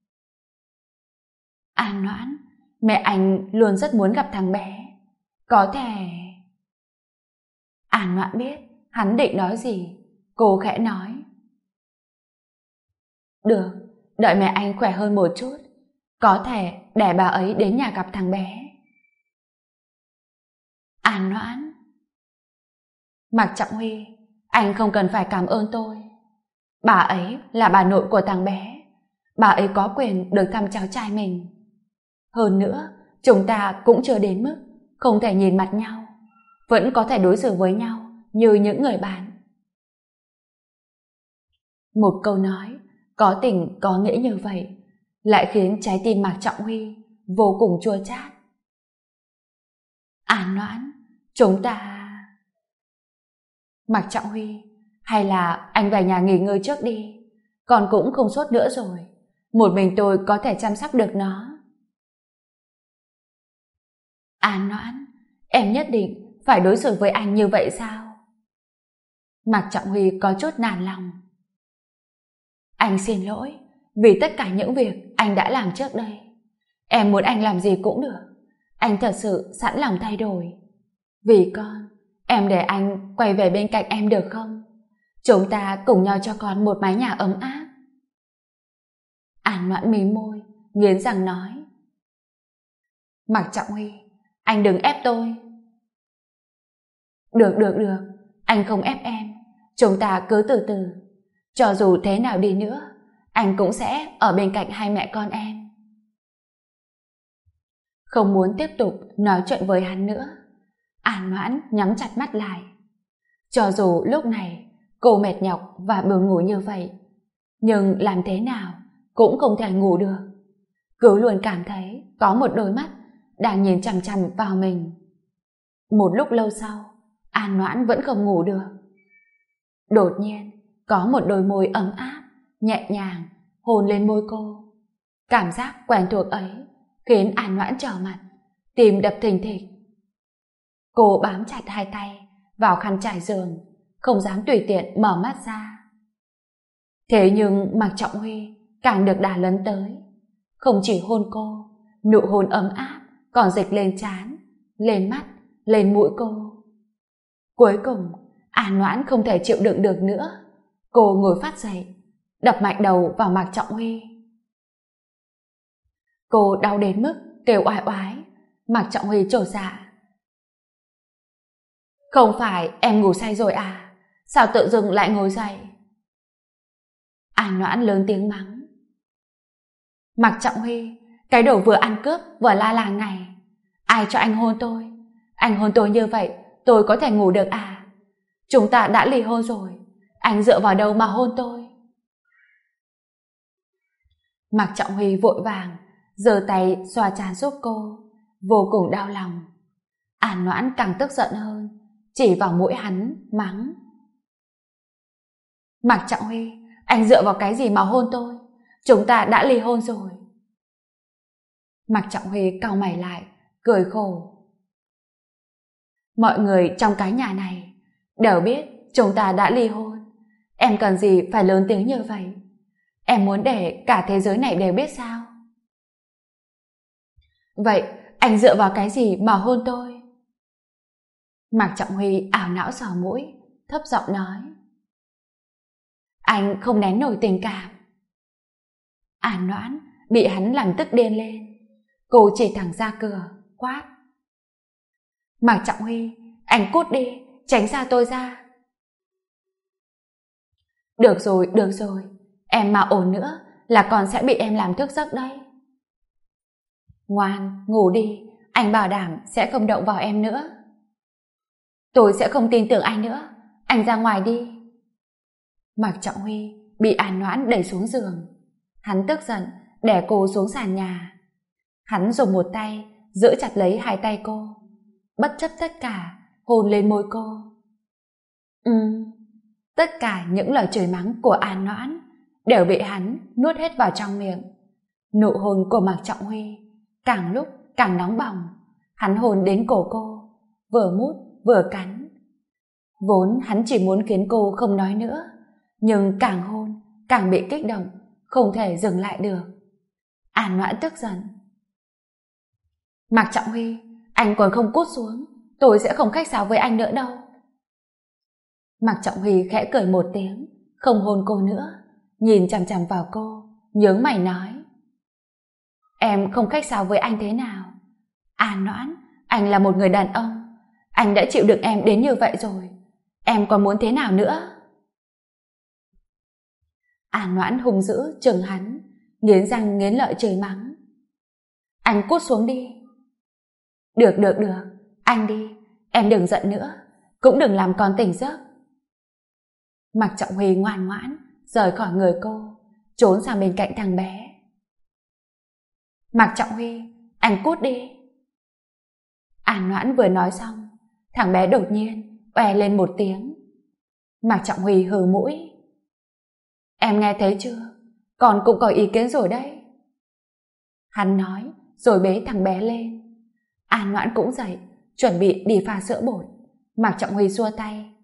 An Noãn, mẹ anh luôn rất muốn gặp thằng bé. Có thể... An Noãn biết hắn định nói gì. Cô khẽ nói. Được, đợi mẹ anh khỏe hơn một chút, có thể để bà ấy đến nhà gặp thằng bé. An Noãn. Mạc Trọng Huy, anh không cần phải cảm ơn tôi. Bà ấy là bà nội của thằng bé. Bà ấy có quyền được thăm cháu trai mình. Hơn nữa, chúng ta cũng chưa đến mức không thể nhìn mặt nhau, vẫn có thể đối xử với nhau như những người bạn. Một câu nói có tình có nghĩa như vậy lại khiến trái tim Mạc Trọng Huy vô cùng chua chát. An Noãn, chúng ta... Mạc Trọng Huy, hay là anh về nhà nghỉ ngơi trước đi. Con cũng không sốt nữa rồi. Một mình tôi có thể chăm sóc được nó. An Noãn, em nhất định phải đối xử với anh như vậy sao? Mạc Trọng Huy có chút nản lòng. Anh xin lỗi vì tất cả những việc anh đã làm trước đây. Em muốn anh làm gì cũng được. Anh thật sự sẵn lòng thay đổi. Vì con, em để anh quay về bên cạnh em được không? Chúng ta cùng nhau cho con một mái nhà ấm áp. An Noãn mím môi, nghiến răng nói. Mạc Trọng Huy, anh đừng ép tôi. Được, anh không ép em. Chúng ta cứ từ từ. Cho dù thế nào đi nữa, anh cũng sẽ ở bên cạnh hai mẹ con em. Không muốn tiếp tục nói chuyện với hắn nữa, An Noãn nhắm chặt mắt lại. Cho dù lúc này cô mệt nhọc và buồn ngủ như vậy, nhưng làm thế nào cũng không thể ngủ được. Cứ luôn cảm thấy có một đôi mắt đang nhìn chằm chằm vào mình. Một lúc lâu sau, An Noãn vẫn không ngủ được. Đột nhiên, có một đôi môi ấm áp, nhẹ nhàng hôn lên môi cô. Cảm giác quen thuộc ấy khiến An Noãn trở mặt, tim đập thình thịch. Cô bám chặt hai tay vào khăn trải giường, không dám tùy tiện mở mắt ra. Thế nhưng Mạc Trọng Huy càng được đà lấn tới, không chỉ hôn cô, nụ hôn ấm áp còn dịch lên trán, lên mắt, lên mũi cô. Cuối cùng, An Noãn không thể chịu đựng được nữa. Cô ngồi phát dậy, đập mạnh đầu vào Mạc Trọng Huy. Cô đau đến mức kêu oai oái. Mạc Trọng Huy trột dạ. Không phải em ngủ say rồi à? Sao tự dưng lại ngồi dậy? An Noãn lớn tiếng mắng. Mạc Trọng Huy, cái đồ vừa ăn cướp vừa la làng này. Ai cho anh hôn tôi? Anh hôn tôi như vậy, tôi có thể ngủ được à? Chúng ta đã ly hôn rồi, anh dựa vào đâu mà hôn tôi? Mạc Trọng Huy vội vàng giơ tay xoa trán giúp cô, vô cùng đau lòng. An Noãn càng tức giận hơn, chỉ vào mũi hắn mắng. Mạc Trọng Huy, anh dựa vào cái gì mà hôn tôi? Chúng ta đã ly hôn rồi. Mạc Trọng Huy cau mày lại, cười khổ. Mọi người trong cái nhà này đều biết chúng ta đã ly hôn. Em cần gì phải lớn tiếng như vậy? Em muốn để cả thế giới này đều biết sao? Vậy anh dựa vào cái gì mà hôn tôi? Mạc Trọng Huy ảo não sờ mũi, thấp giọng nói. Anh không nén nổi tình cảm. An Noãn bị hắn làm tức điên lên. Cô chỉ thẳng ra cửa, quát. Mạc Trọng Huy, anh cút đi, tránh xa tôi ra. Được rồi, em mà ổn nữa là con sẽ bị em làm thức giấc đấy. Ngoan, ngủ đi, anh bảo đảm sẽ không động vào em nữa. Tôi sẽ không tin tưởng anh nữa, anh ra ngoài đi. Mạc Trọng Huy bị An Noãn đẩy xuống giường. Hắn tức giận đè cô xuống sàn nhà. Hắn dùng một tay giữ chặt lấy hai tay cô, bất chấp tất cả hôn lên môi cô. Tất cả những lời chửi mắng của An Noãn đều bị hắn nuốt hết vào trong miệng. Nụ hôn của Mạc Trọng Huy càng lúc càng nóng bỏng. Hắn hôn đến cổ cô, vừa mút vừa cắn. Vốn hắn chỉ muốn khiến cô không nói nữa, nhưng càng hôn càng bị kích động, không thể dừng lại được. An Noãn tức giận. Mạc Trọng Huy, anh còn không cút xuống, tôi sẽ không khách sáo với anh nữa đâu. Mạc Trọng Huy khẽ cười một tiếng, không hôn cô nữa, nhìn chằm chằm vào cô, nhướng mày nói. Em không khách sáo với anh thế nào? An Noãn, anh là một người đàn ông, anh đã chịu đựng em đến như vậy rồi, em còn muốn thế nào nữa? An Noãn hung dữ chừng hắn, nghiến răng nghiến lợi chửi mắng. Anh cút xuống đi. Được, anh đi, em đừng giận nữa, cũng đừng làm con tỉnh giấc. Mạc Trọng Huy ngoan ngoãn rời khỏi người cô, trốn sang bên cạnh thằng bé. Mạc Trọng Huy, anh cút đi. An Noãn vừa nói xong, thằng bé đột nhiên oe lên một tiếng. Mạc Trọng Huy hừ mũi. Em nghe thấy chưa, con cũng có ý kiến rồi đấy. Hắn nói rồi bế thằng bé lên. An Noãn cũng dậy, chuẩn bị đi pha sữa bột. Mạc Trọng Huy xua tay.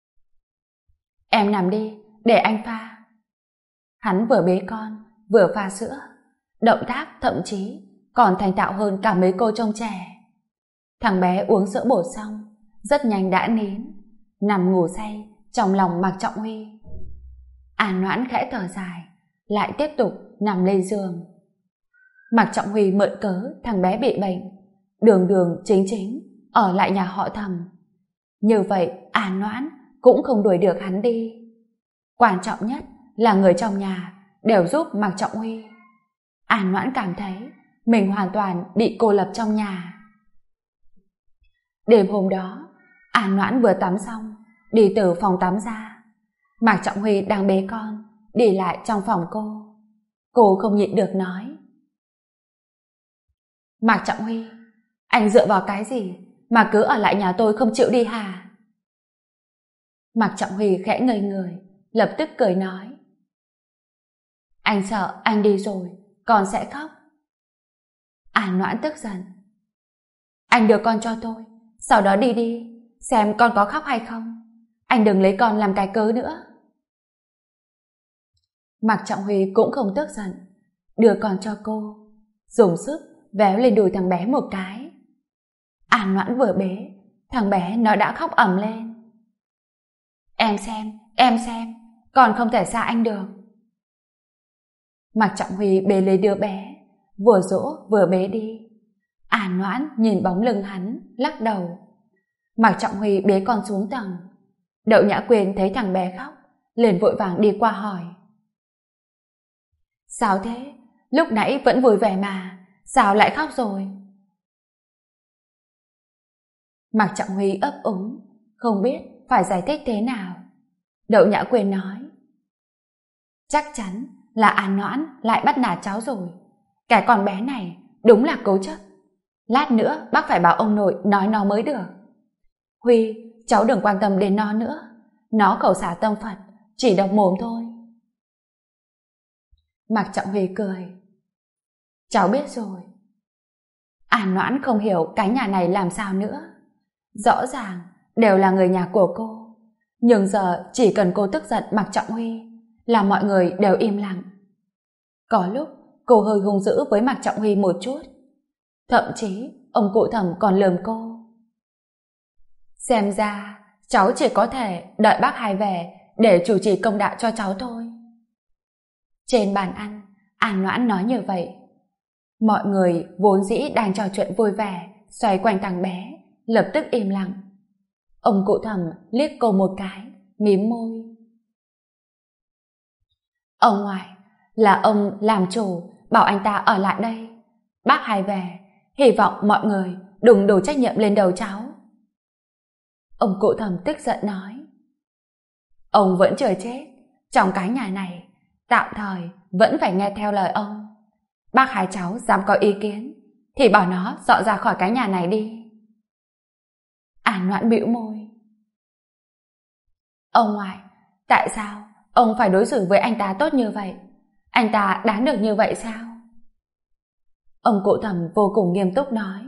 Em nằm đi, để anh pha. Hắn vừa bế con, vừa pha sữa. Động tác thậm chí còn thành thạo hơn cả mấy cô trông trẻ. Thằng bé uống sữa bột xong, rất nhanh đã nín, nằm ngủ say trong lòng Mạc Trọng Huy. An Noãn khẽ thở dài, lại tiếp tục nằm lên giường. Mạc Trọng Huy mượn cớ thằng bé bị bệnh, đường đường chính chính ở lại nhà họ Thẩm. Như vậy An Noãn cũng không đuổi được hắn đi. Quan trọng nhất là người trong nhà đều giúp Mạc Trọng Huy. An Noãn cảm thấy mình hoàn toàn bị cô lập trong nhà. Đêm hôm đó, An Noãn vừa tắm xong, đi từ phòng tắm ra. Mạc Trọng Huy đang bế con, đi lại trong phòng cô. Cô không nhịn được nói. Mạc Trọng Huy, anh dựa vào cái gì mà cứ ở lại nhà tôi không chịu đi hả? Mạc Trọng Huy khẽ ngây người, lập tức cười nói. Anh sợ anh đi rồi, con sẽ khóc. An Noãn tức giận. Anh đưa con cho tôi, sau đó đi đi, xem con có khóc hay không. Anh đừng lấy con làm cái cớ nữa. Mạc Trọng Huy cũng không tức giận, đưa con cho cô, dùng sức véo lên đùi thằng bé một cái. An Noãn vừa bế, thằng bé nó đã khóc ầm lên. Em xem, con không thể xa anh được. Mạc Trọng Huy bế lấy đứa bé, vừa dỗ vừa bế đi. An Noãn nhìn bóng lưng hắn, lắc đầu. Mạc Trọng Huy bế con xuống tầng. Đậu Nhã Quyên thấy thằng bé khóc, liền vội vàng đi qua hỏi. Sao thế? Lúc nãy vẫn vui vẻ mà, sao lại khóc rồi? Mạc Trọng Huy ấp úng, không biết phải giải thích thế nào. Đậu Nhã Quyên nói. Chắc chắn là An Noãn lại bắt nạt cháu rồi. Cái con bé này đúng là cố chấp. Lát nữa bác phải bảo ông nội nói nó mới được. Huy, cháu đừng quan tâm đến nó nữa. Nó khẩu xả tâm Phật, chỉ độc mồm thôi. Mạc Trọng Huy cười. Cháu biết rồi. An Noãn không hiểu cái nhà này làm sao nữa. Rõ ràng đều là người nhà của cô, nhưng giờ chỉ cần cô tức giận Mạc Trọng Huy là mọi người đều im lặng. Có lúc cô hơi hung dữ với Mạc Trọng Huy một chút, thậm chí ông cụ Thẩm còn lườm cô. Xem ra cháu chỉ có thể đợi bác Hai về để chủ trì công đạo cho cháu thôi. Trên bàn ăn, An Noãn nói như vậy. Mọi người vốn dĩ đang trò chuyện vui vẻ xoay quanh thằng bé, lập tức im lặng. Ông cụ Thẩm liếc cô một cái, mím môi. Ông ngoại, là ông làm chủ bảo anh ta ở lại đây. Bác Hai về, hy vọng mọi người đừng đổ trách nhiệm lên đầu cháu. Ông cụ Thẩm tức giận nói. Ông vẫn chưa chết, trong cái nhà này tạm thời vẫn phải nghe theo lời ông. Bác hai cháu dám có ý kiến thì bảo nó dọn ra khỏi cái nhà này đi. An Noãn bĩu môi. Ông ngoại, tại sao ông phải đối xử với anh ta tốt như vậy? Anh ta đáng được như vậy sao? Ông cụ Thẩm vô cùng nghiêm túc nói.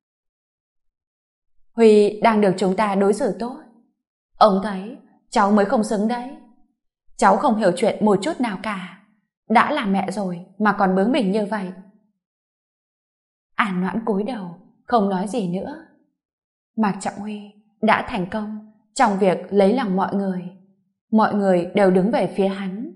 Huy đang được chúng ta đối xử tốt. Ông thấy cháu mới không xứng đấy. Cháu không hiểu chuyện một chút nào cả. Đã là mẹ rồi mà còn bướng bỉnh như vậy. An Noãn cúi đầu, không nói gì nữa. Mạc Trọng Huy đã thành công trong việc lấy lòng mọi người. Mọi người đều đứng về phía hắn.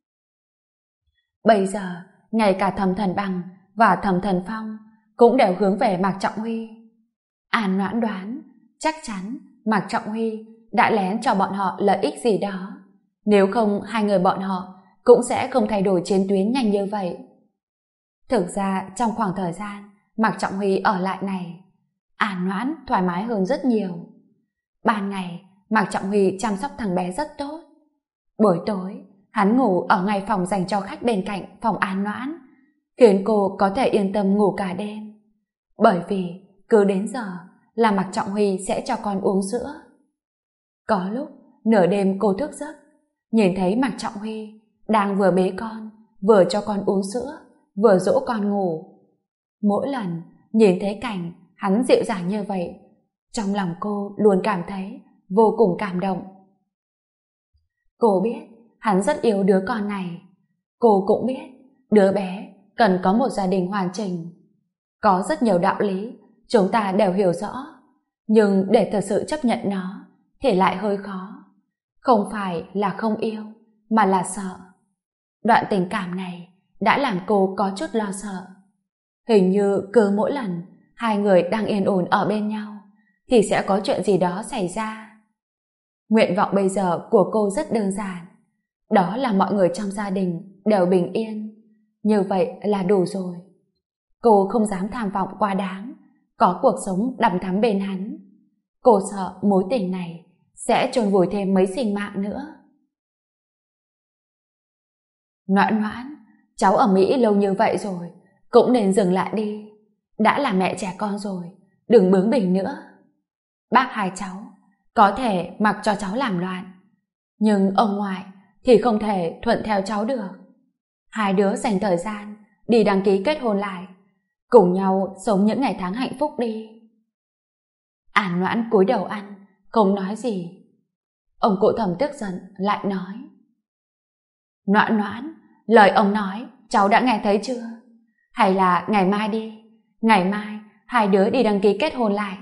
Bây giờ, ngay cả Thẩm Thần Bằng và Thẩm Thần Phong cũng đều hướng về Mạc Trọng Huy. An Noãn đoán, chắc chắn Mạc Trọng Huy đã lén cho bọn họ lợi ích gì đó. Nếu không, hai người bọn họ cũng sẽ không thay đổi chiến tuyến nhanh như vậy. Thực ra, trong khoảng thời gian Mạc Trọng Huy ở lại này, An Noãn thoải mái hơn rất nhiều. Ban ngày, Mạc Trọng Huy chăm sóc thằng bé rất tốt. Buổi tối, hắn ngủ ở ngay phòng dành cho khách bên cạnh phòng An Noãn, khiến cô có thể yên tâm ngủ cả đêm. Bởi vì cứ đến giờ là Mạc Trọng Huy sẽ cho con uống sữa. Có lúc nửa đêm cô thức giấc, nhìn thấy Mạc Trọng Huy đang vừa bế con, vừa cho con uống sữa, vừa dỗ con ngủ. Mỗi lần nhìn thấy cảnh hắn dịu dàng như vậy, trong lòng cô luôn cảm thấy vô cùng cảm động. Cô biết hắn rất yêu đứa con này. Cô cũng biết đứa bé cần có một gia đình hoàn chỉnh. Có rất nhiều đạo lý chúng ta đều hiểu rõ, nhưng để thật sự chấp nhận nó thì lại hơi khó. Không phải là không yêu, mà là sợ. Đoạn tình cảm này đã làm cô có chút lo sợ. Hình như cứ mỗi lần hai người đang yên ổn ở bên nhau thì sẽ có chuyện gì đó xảy ra. Nguyện vọng bây giờ của cô rất đơn giản, đó là mọi người trong gia đình đều bình yên. Như vậy là đủ rồi. Cô không dám tham vọng quá đáng, có cuộc sống đằm thắm bên hắn. Cô sợ mối tình này sẽ chôn vùi thêm mấy sinh mạng nữa. Noãn Noãn, cháu ở Mỹ lâu như vậy rồi, cũng nên dừng lại đi. Đã là mẹ trẻ con rồi, đừng bướng bỉnh nữa. Bác hai cháu có thể mặc cho cháu làm loạn, nhưng ông ngoại thì không thể thuận theo cháu được. Hai đứa dành thời gian đi đăng ký kết hôn lại, cùng nhau sống những ngày tháng hạnh phúc đi. An Noãn cúi đầu ăn, không nói gì. Ông cụ Thẩm tức giận lại nói. Noãn Noãn, lời ông nói cháu đã nghe thấy chưa? Hay là ngày mai đi, ngày mai hai đứa đi đăng ký kết hôn lại.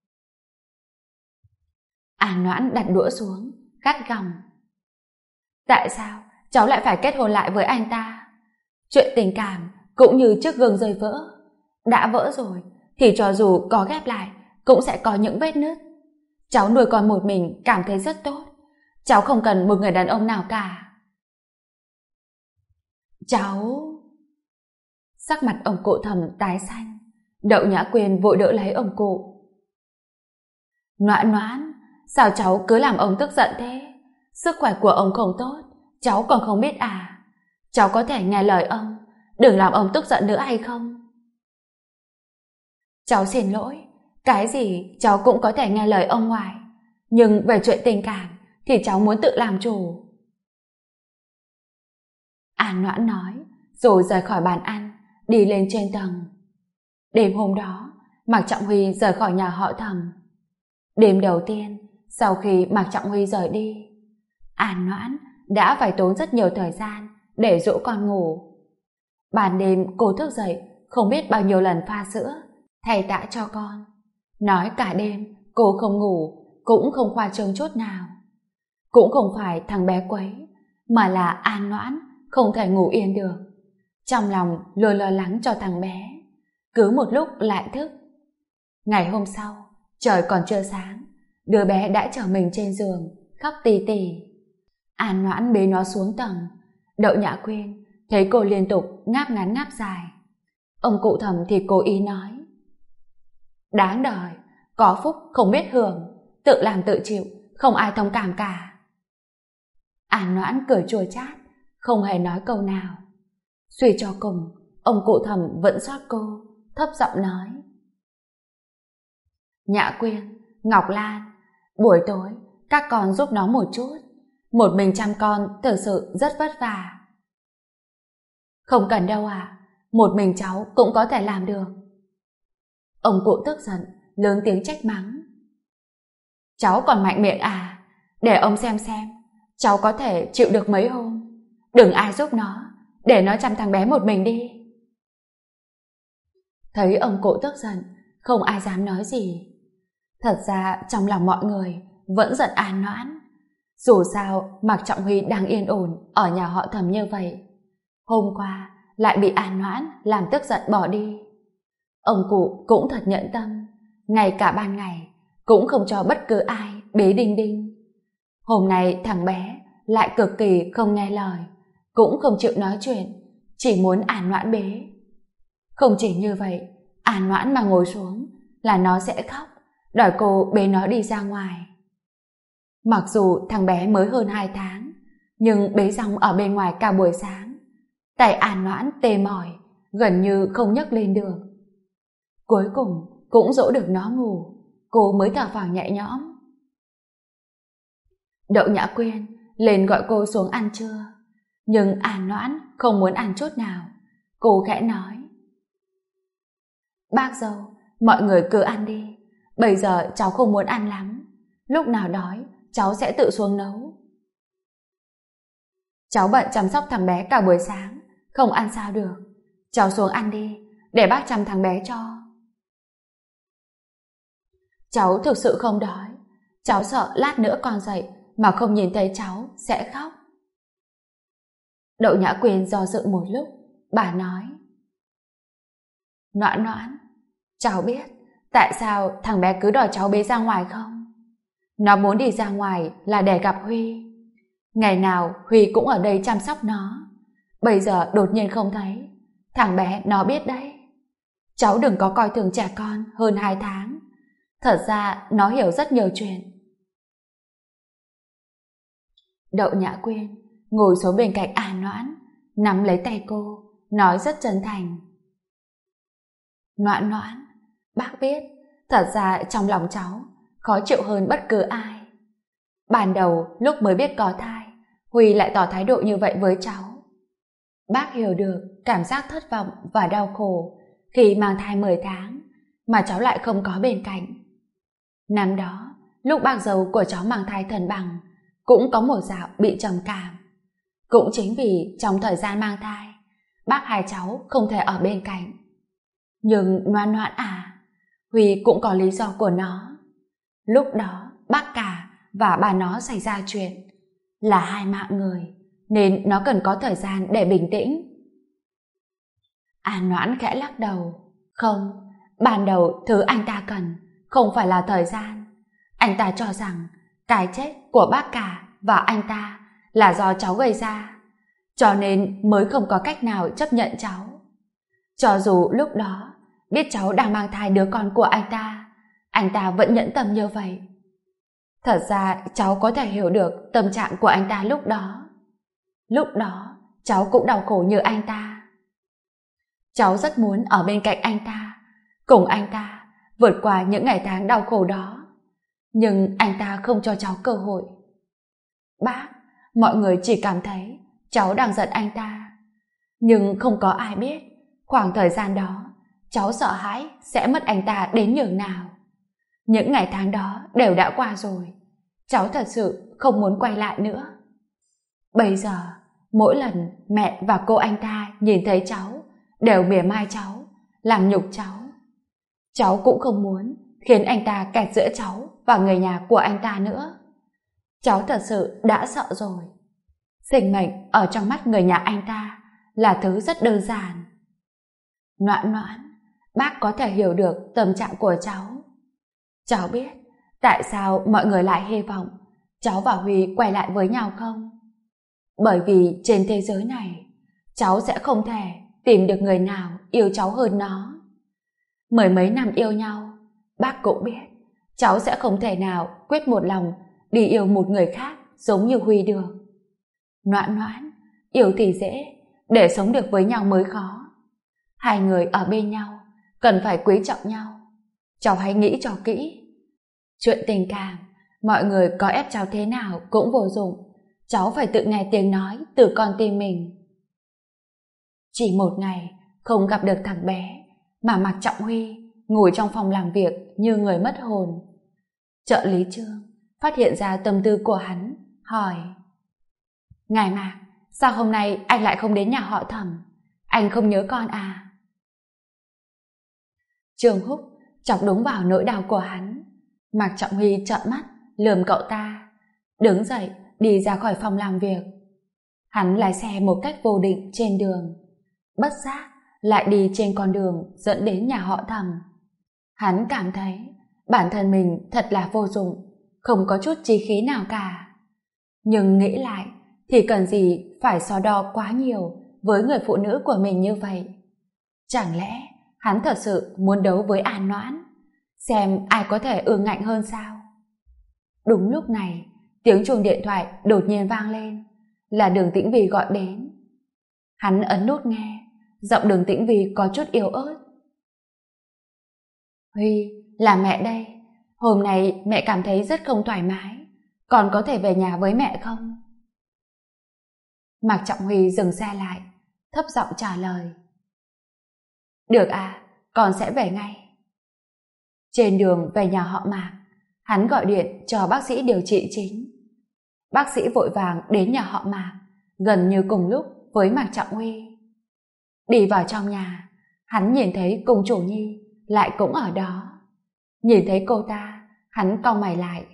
An Noãn đặt đũa xuống, gắt gỏng. Tại sao cháu lại phải kết hôn lại với anh ta? Chuyện tình cảm cũng như chiếc gương rơi vỡ. Đã vỡ rồi thì cho dù có ghép lại cũng sẽ có những vết nứt. Cháu nuôi con một mình cảm thấy rất tốt. Cháu không cần một người đàn ông nào cả. Cháu... Sắc mặt ông cụ Thẩm tái xanh. Đậu Nhã Quyên vội đỡ lấy ông cụ. Noãn Noãn, sao cháu cứ làm ông tức giận thế? Sức khỏe của ông không tốt, cháu còn không biết à? Cháu có thể nghe lời ông, đừng làm ông tức giận nữa hay không? Cháu xin lỗi, cái gì cháu cũng có thể nghe lời ông ngoại, nhưng về chuyện tình cảm thì cháu muốn tự làm chủ. An Noãn nói, rồi rời khỏi bàn ăn, đi lên trên tầng. Đêm hôm đó, Mạc Trọng Huy rời khỏi nhà họ Thẩm. Đêm đầu tiên, sau khi Mạc Trọng Huy rời đi, An Noãn đã phải tốn rất nhiều thời gian để dỗ con ngủ. Ban đêm cô thức dậy không biết bao nhiêu lần pha sữa, thay tã cho con. Nói cả đêm cô không ngủ cũng không khoa trương chút nào. Cũng không phải thằng bé quấy, mà là An Noãn không thể ngủ yên được. Trong lòng luôn lo lắng cho thằng bé, cứ một lúc lại thức. Ngày hôm sau, trời còn chưa sáng, đứa bé đã trở mình trên giường, khóc tì tì. An Noãn bế nó xuống tầng. Đậu Nhã Quyên thấy cô liên tục ngáp ngắn ngáp dài. Ông cụ Thẩm thì cố ý nói. Đáng đời, có phúc không biết hưởng, tự làm tự chịu, không ai thông cảm cả. An Noãn cười chua chát, không hề nói câu nào. Suy cho cùng, ông cụ Thẩm vẫn xót cô, thấp giọng nói: Nhã Quyên, Ngọc Lan, buổi tối các con giúp nó một chút. Một mình chăm con thực sự rất vất vả. Không cần đâu ạ, một mình cháu cũng có thể làm được. Ông cụ tức giận, lớn tiếng trách mắng: Cháu còn mạnh miệng à? Để ông xem, cháu có thể chịu được mấy hôm. Đừng ai giúp nó, để nó chăm thằng bé một mình đi. Thấy ông cụ tức giận, không ai dám nói gì. Thật ra trong lòng mọi người vẫn giận An Noãn. Dù sao Mạc Trọng Huy đang yên ổn ở nhà họ Thẩm như vậy, hôm qua lại bị An Noãn làm tức giận bỏ đi. Ông cụ cũng thật nhẫn tâm, ngay cả ban ngày cũng không cho bất cứ ai bế Đinh Đinh. Hôm nay thằng bé lại cực kỳ không nghe lời, cũng không chịu nói chuyện, chỉ muốn An Noãn bế. Không chỉ như vậy, An Noãn mà ngồi xuống là nó sẽ khóc, đòi cô bế nó đi ra ngoài. Mặc dù thằng bé mới hơn 2 tháng, nhưng bế rong ở bên ngoài cả buổi sáng, tay An Noãn tê mỏi, gần như không nhấc lên được. Cuối cùng cũng dỗ được nó ngủ, cô mới thở phào nhẹ nhõm. Đậu Nhã Quyên lên gọi cô xuống ăn trưa, nhưng An Noãn không muốn ăn chút nào. Cô khẽ nói: Bác dâu, mọi người cứ ăn đi, bây giờ cháu không muốn ăn lắm, lúc nào đói cháu sẽ tự xuống nấu. Cháu bận chăm sóc thằng bé cả buổi sáng, không ăn sao được. Cháu xuống ăn đi, để bác chăm thằng bé cho. Cháu thực sự không đói, cháu sợ lát nữa con dậy mà không nhìn thấy cháu sẽ khóc. Đậu Nhã Quyên do dự một lúc, bà nói: Noãn Noãn, cháu biết tại sao thằng bé cứ đòi cháu bế ra ngoài không? Nó muốn đi ra ngoài là để gặp Huy. Ngày nào Huy cũng ở đây chăm sóc nó, bây giờ đột nhiên không thấy. Thằng bé nó biết đấy. Cháu đừng có coi thường trẻ con hơn 2 tháng. Thật ra nó hiểu rất nhiều chuyện. Đậu Nhã Quyên ngồi xuống bên cạnh An Noãn, nắm lấy tay cô, nói rất chân thành: Noãn Noãn, bác biết, thật ra trong lòng cháu khó chịu hơn bất cứ ai. Ban đầu lúc mới biết có thai, Huy lại tỏ thái độ như vậy với cháu. Bác hiểu được cảm giác thất vọng và đau khổ khi mang thai 10 tháng mà cháu lại không có bên cạnh. Năm đó, lúc bác dâu của cháu mang thai Thần Bằng cũng có một dạo bị trầm cảm. Cũng chính vì trong thời gian mang thai, bác hai cháu không thể ở bên cạnh. Nhưng Noãn Noãn à, Huy cũng có lý do của nó. Lúc đó bác cả và bà nó xảy ra chuyện, là 2 mạng người, nên nó cần có thời gian để bình tĩnh. An Noãn khẽ lắc đầu: Không, ban đầu thứ anh ta cần không phải là thời gian. Anh ta cho rằng cái chết của bác cả và anh ta là do cháu gây ra, cho nên mới không có cách nào chấp nhận cháu. Cho dù lúc đó biết cháu đang mang thai đứa con của anh ta vẫn nhẫn tâm như vậy. Thật ra cháu có thể hiểu được tâm trạng của anh ta lúc đó. Lúc đó cháu cũng đau khổ như anh ta. Cháu rất muốn ở bên cạnh anh ta, cùng anh ta vượt qua những ngày tháng đau khổ đó. Nhưng anh ta không cho cháu cơ hội. Bác, mọi người chỉ cảm thấy cháu đang giận anh ta. Nhưng không có ai biết khoảng thời gian đó cháu sợ hãi sẽ mất anh ta đến nhường nào. Những ngày tháng đó đều đã qua rồi. Cháu thật sự không muốn quay lại nữa. Bây giờ, mỗi lần mẹ và cô anh ta nhìn thấy cháu đều mỉa mai cháu, làm nhục cháu. Cháu cũng không muốn khiến anh ta kẹt giữa cháu và người nhà của anh ta nữa. Cháu thật sự đã sợ rồi. Sinh mệnh ở trong mắt người nhà anh ta là thứ rất đơn giản. Noãn Noãn, bác có thể hiểu được tâm trạng của cháu. Cháu biết tại sao mọi người lại hy vọng cháu và Huy quay lại với nhau không? Bởi vì trên thế giới này, cháu sẽ không thể tìm được người nào yêu cháu hơn nó. 10 mấy năm yêu nhau, Bác cũng biết cháu sẽ không thể nào quyết một lòng đi yêu một người khác giống như Huy được. Noãn Noãn, yêu thì dễ, để sống được với nhau mới khó. Hai người ở bên nhau cần phải quý trọng nhau. Cháu hãy nghĩ cho kỹ. Chuyện tình cảm, mọi người có ép cháu thế nào cũng vô dụng. Cháu phải tự nghe tiếng nói từ con tim mình. Chỉ một ngày không gặp được thằng bé, mà Mạc Trọng Huy ngồi trong phòng làm việc như người mất hồn. Trợ lý Trương phát hiện ra tâm tư của hắn, hỏi: Ngài Mạc, sao hôm nay anh lại không đến nhà họ Thẩm? Anh không nhớ con à? Trương Húc chọc đúng vào nỗi đau của hắn. Mạc Trọng Huy trợn mắt lườm cậu ta, đứng dậy đi ra khỏi phòng làm việc. Hắn lái xe một cách vô định trên đường, bất giác lại đi trên con đường dẫn đến nhà họ Thẩm. Hắn cảm thấy bản thân mình thật là vô dụng, không có chút chí khí nào cả. Nhưng nghĩ lại thì cần gì phải so đo quá nhiều với người phụ nữ của mình như vậy. Chẳng lẽ hắn thật sự muốn đấu với An Noãn, xem ai có thể ương ngạnh hơn sao? Đúng lúc này, tiếng chuông điện thoại đột nhiên vang lên, là Đường Tĩnh Vy gọi đến. Hắn ấn nút nghe, giọng Đường Tĩnh Vy có chút yếu ớt. Huy, là mẹ đây. Hôm nay mẹ cảm thấy rất không thoải mái, con có thể về nhà với mẹ không? Mạc Trọng Huy dừng xe lại, thấp giọng trả lời. Được à, con sẽ về ngay. Trên đường về nhà họ Mạc, hắn gọi điện cho bác sĩ điều trị chính. Bác sĩ vội vàng đến nhà họ Mạc, gần như cùng lúc với Mạc Trọng Huy. Đi vào trong nhà, hắn nhìn thấy cùng chủ nhi lại cũng ở đó. Nhìn thấy cô ta, hắn cau mày lại.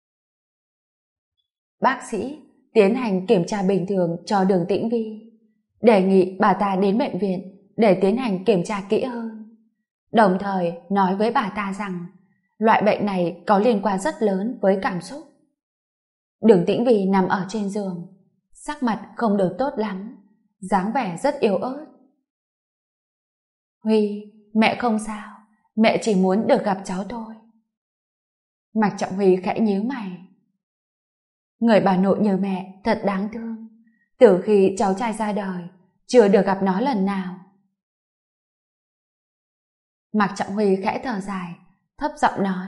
Bác sĩ tiến hành kiểm tra bình thường cho Đường Tĩnh Vy, đề nghị bà ta đến bệnh viện để tiến hành kiểm tra kỹ hơn, đồng thời nói với bà ta rằng loại bệnh này có liên quan rất lớn với cảm xúc. Đường Tĩnh Vy nằm ở trên giường, sắc mặt không được tốt lắm, dáng vẻ rất yếu ớt. Huy, mẹ không sao, mẹ chỉ muốn được gặp cháu thôi. Mạc Trọng Huy khẽ nhíu mày. Người bà nội như mẹ thật đáng thương, từ khi cháu trai ra đời chưa được gặp nó lần nào. Mạc Trọng Huy khẽ thở dài, thấp giọng nói.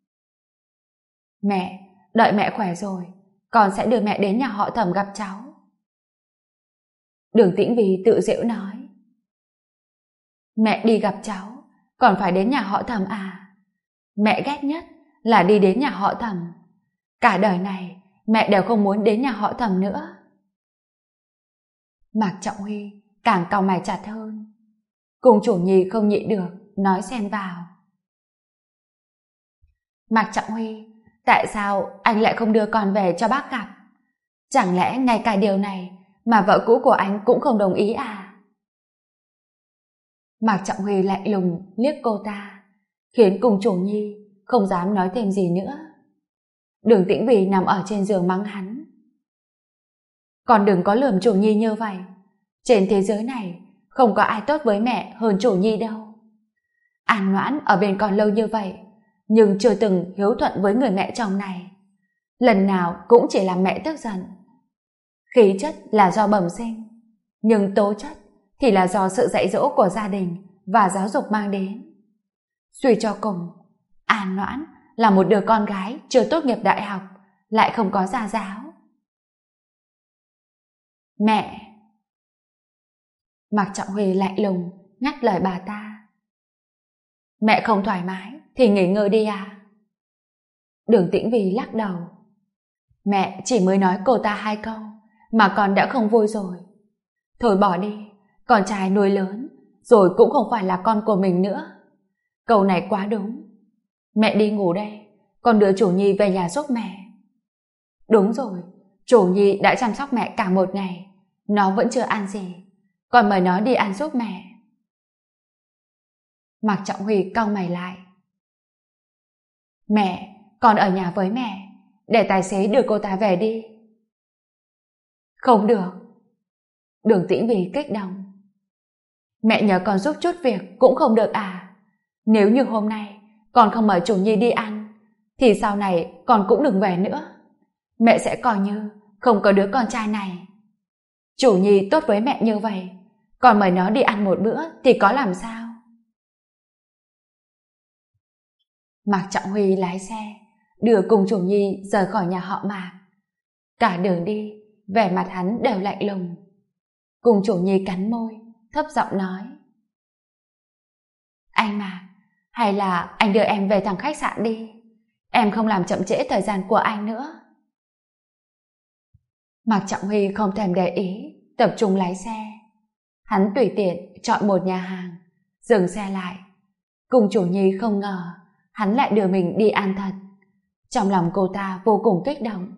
Mẹ, đợi mẹ khỏe rồi, con sẽ đưa mẹ đến nhà họ Thẩm gặp cháu. Đường Tĩnh Vy tự giễu nói. Mẹ đi gặp cháu, còn phải đến nhà họ Thẩm à? Mẹ ghét nhất là đi đến nhà họ Thẩm. Cả đời này mẹ đều không muốn đến nhà họ Thẩm nữa. Mạc Trọng Huy càng cau mày chặt hơn. Cùng chủ nhi không nhịn được, nói xen vào. Mạc Trọng Huy, tại sao anh lại không đưa con về cho bác gặp? Chẳng lẽ ngay cả điều này mà vợ cũ của anh cũng không đồng ý à? Mạc Trọng Huy lạnh lùng liếc cô ta, khiến cùng chủ nhi không dám nói thêm gì nữa. Đường Tĩnh Vy nằm ở trên giường mắng hắn. Con đừng có lườm chủ nhi như vậy. Trên thế giới này không có ai tốt với mẹ hơn chủ nhi đâu. An Noãn ở bên con lâu như vậy, nhưng chưa từng hiếu thuận với người mẹ chồng này. Lần nào cũng chỉ làm mẹ tức giận. Khí chất là do bẩm sinh, nhưng tố chất thì là do sự dạy dỗ của gia đình và giáo dục mang đến. Suy cho cùng, An Noãn là một đứa con gái chưa tốt nghiệp đại học, lại không có gia giáo. Mẹ! Mạc Trọng Huy lạnh lùng ngắt lời bà ta. Mẹ không thoải mái thì nghỉ ngơi đi à? Đường Tĩnh Vy lắc đầu. Mẹ chỉ mới nói cô ta 2 câu mà con đã không vui rồi. Thôi bỏ đi, con trai nuôi lớn rồi cũng không phải là con của mình nữa. Câu này quá đúng. Mẹ đi ngủ đây, con đưa chủ nhi về nhà giúp mẹ. Đúng rồi, chủ nhi đã chăm sóc mẹ cả một ngày, nó vẫn chưa ăn gì, con mời nó đi ăn giúp mẹ. Mạc Trọng Huy cau mày lại. Mẹ, con ở nhà với mẹ, để tài xế đưa cô ta về đi. Không được. Đường Tĩnh Vy kích động. Mẹ nhờ con giúp chút việc cũng không được à? Nếu như hôm nay con không mời chủ nhi đi ăn, thì sau này con cũng đừng về nữa. Mẹ sẽ coi như không có đứa con trai này. Chủ nhi tốt với mẹ như vậy, còn mời nó đi ăn một bữa thì có làm sao? Mạc Trọng Huy lái xe đưa cùng chủ nhi rời khỏi nhà họ Mạc. Cả đường đi, vẻ mặt hắn đều lạnh lùng. Cùng chủ nhi cắn môi, thấp giọng nói: Anh Mạc, hay là anh đưa em về thằng khách sạn đi, em không làm chậm trễ thời gian của anh nữa. Mạc Trọng Huy không thèm để ý, tập trung lái xe. Hắn tùy tiện chọn một nhà hàng, dừng xe lại. Cùng chủ nhi không ngờ hắn lại đưa mình đi ăn thật. Trong lòng cô ta vô cùng kích động.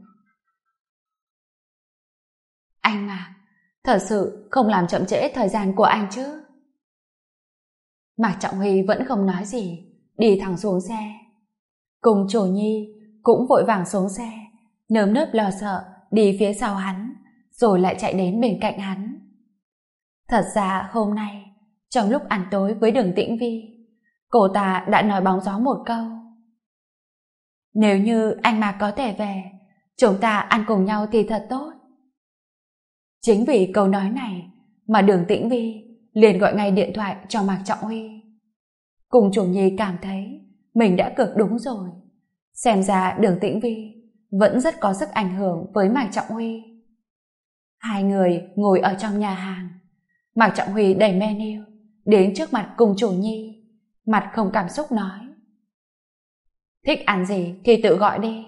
Anh Mạc, thật sự không làm chậm trễ thời gian của anh chứ? Mạc Trọng Huy vẫn không nói gì, đi thẳng xuống xe. Cùng chủ nhi cũng vội vàng xuống xe, nơm nớp lo sợ đi phía sau hắn, rồi lại chạy đến bên cạnh hắn. Thật ra hôm nay, trong lúc ăn tối với Đường Tĩnh Vi, cô ta đã nói bóng gió một câu: nếu như anh Mạc có thể về, chúng ta ăn cùng nhau thì thật tốt. Chính vì câu nói này mà Đường Tĩnh Vi liền gọi ngay điện thoại cho Mạc Trọng Huy. Cùng chủ nhi cảm thấy mình đã cược đúng rồi. Xem ra Đường Tĩnh Vi vẫn rất có sức ảnh hưởng với Mạc Trọng Huy. Hai người ngồi ở trong nhà hàng. Mạc Trọng Huy đẩy menu đến trước mặt cùng chủ nhi, mặt không cảm xúc nói: thích ăn gì thì tự gọi đi.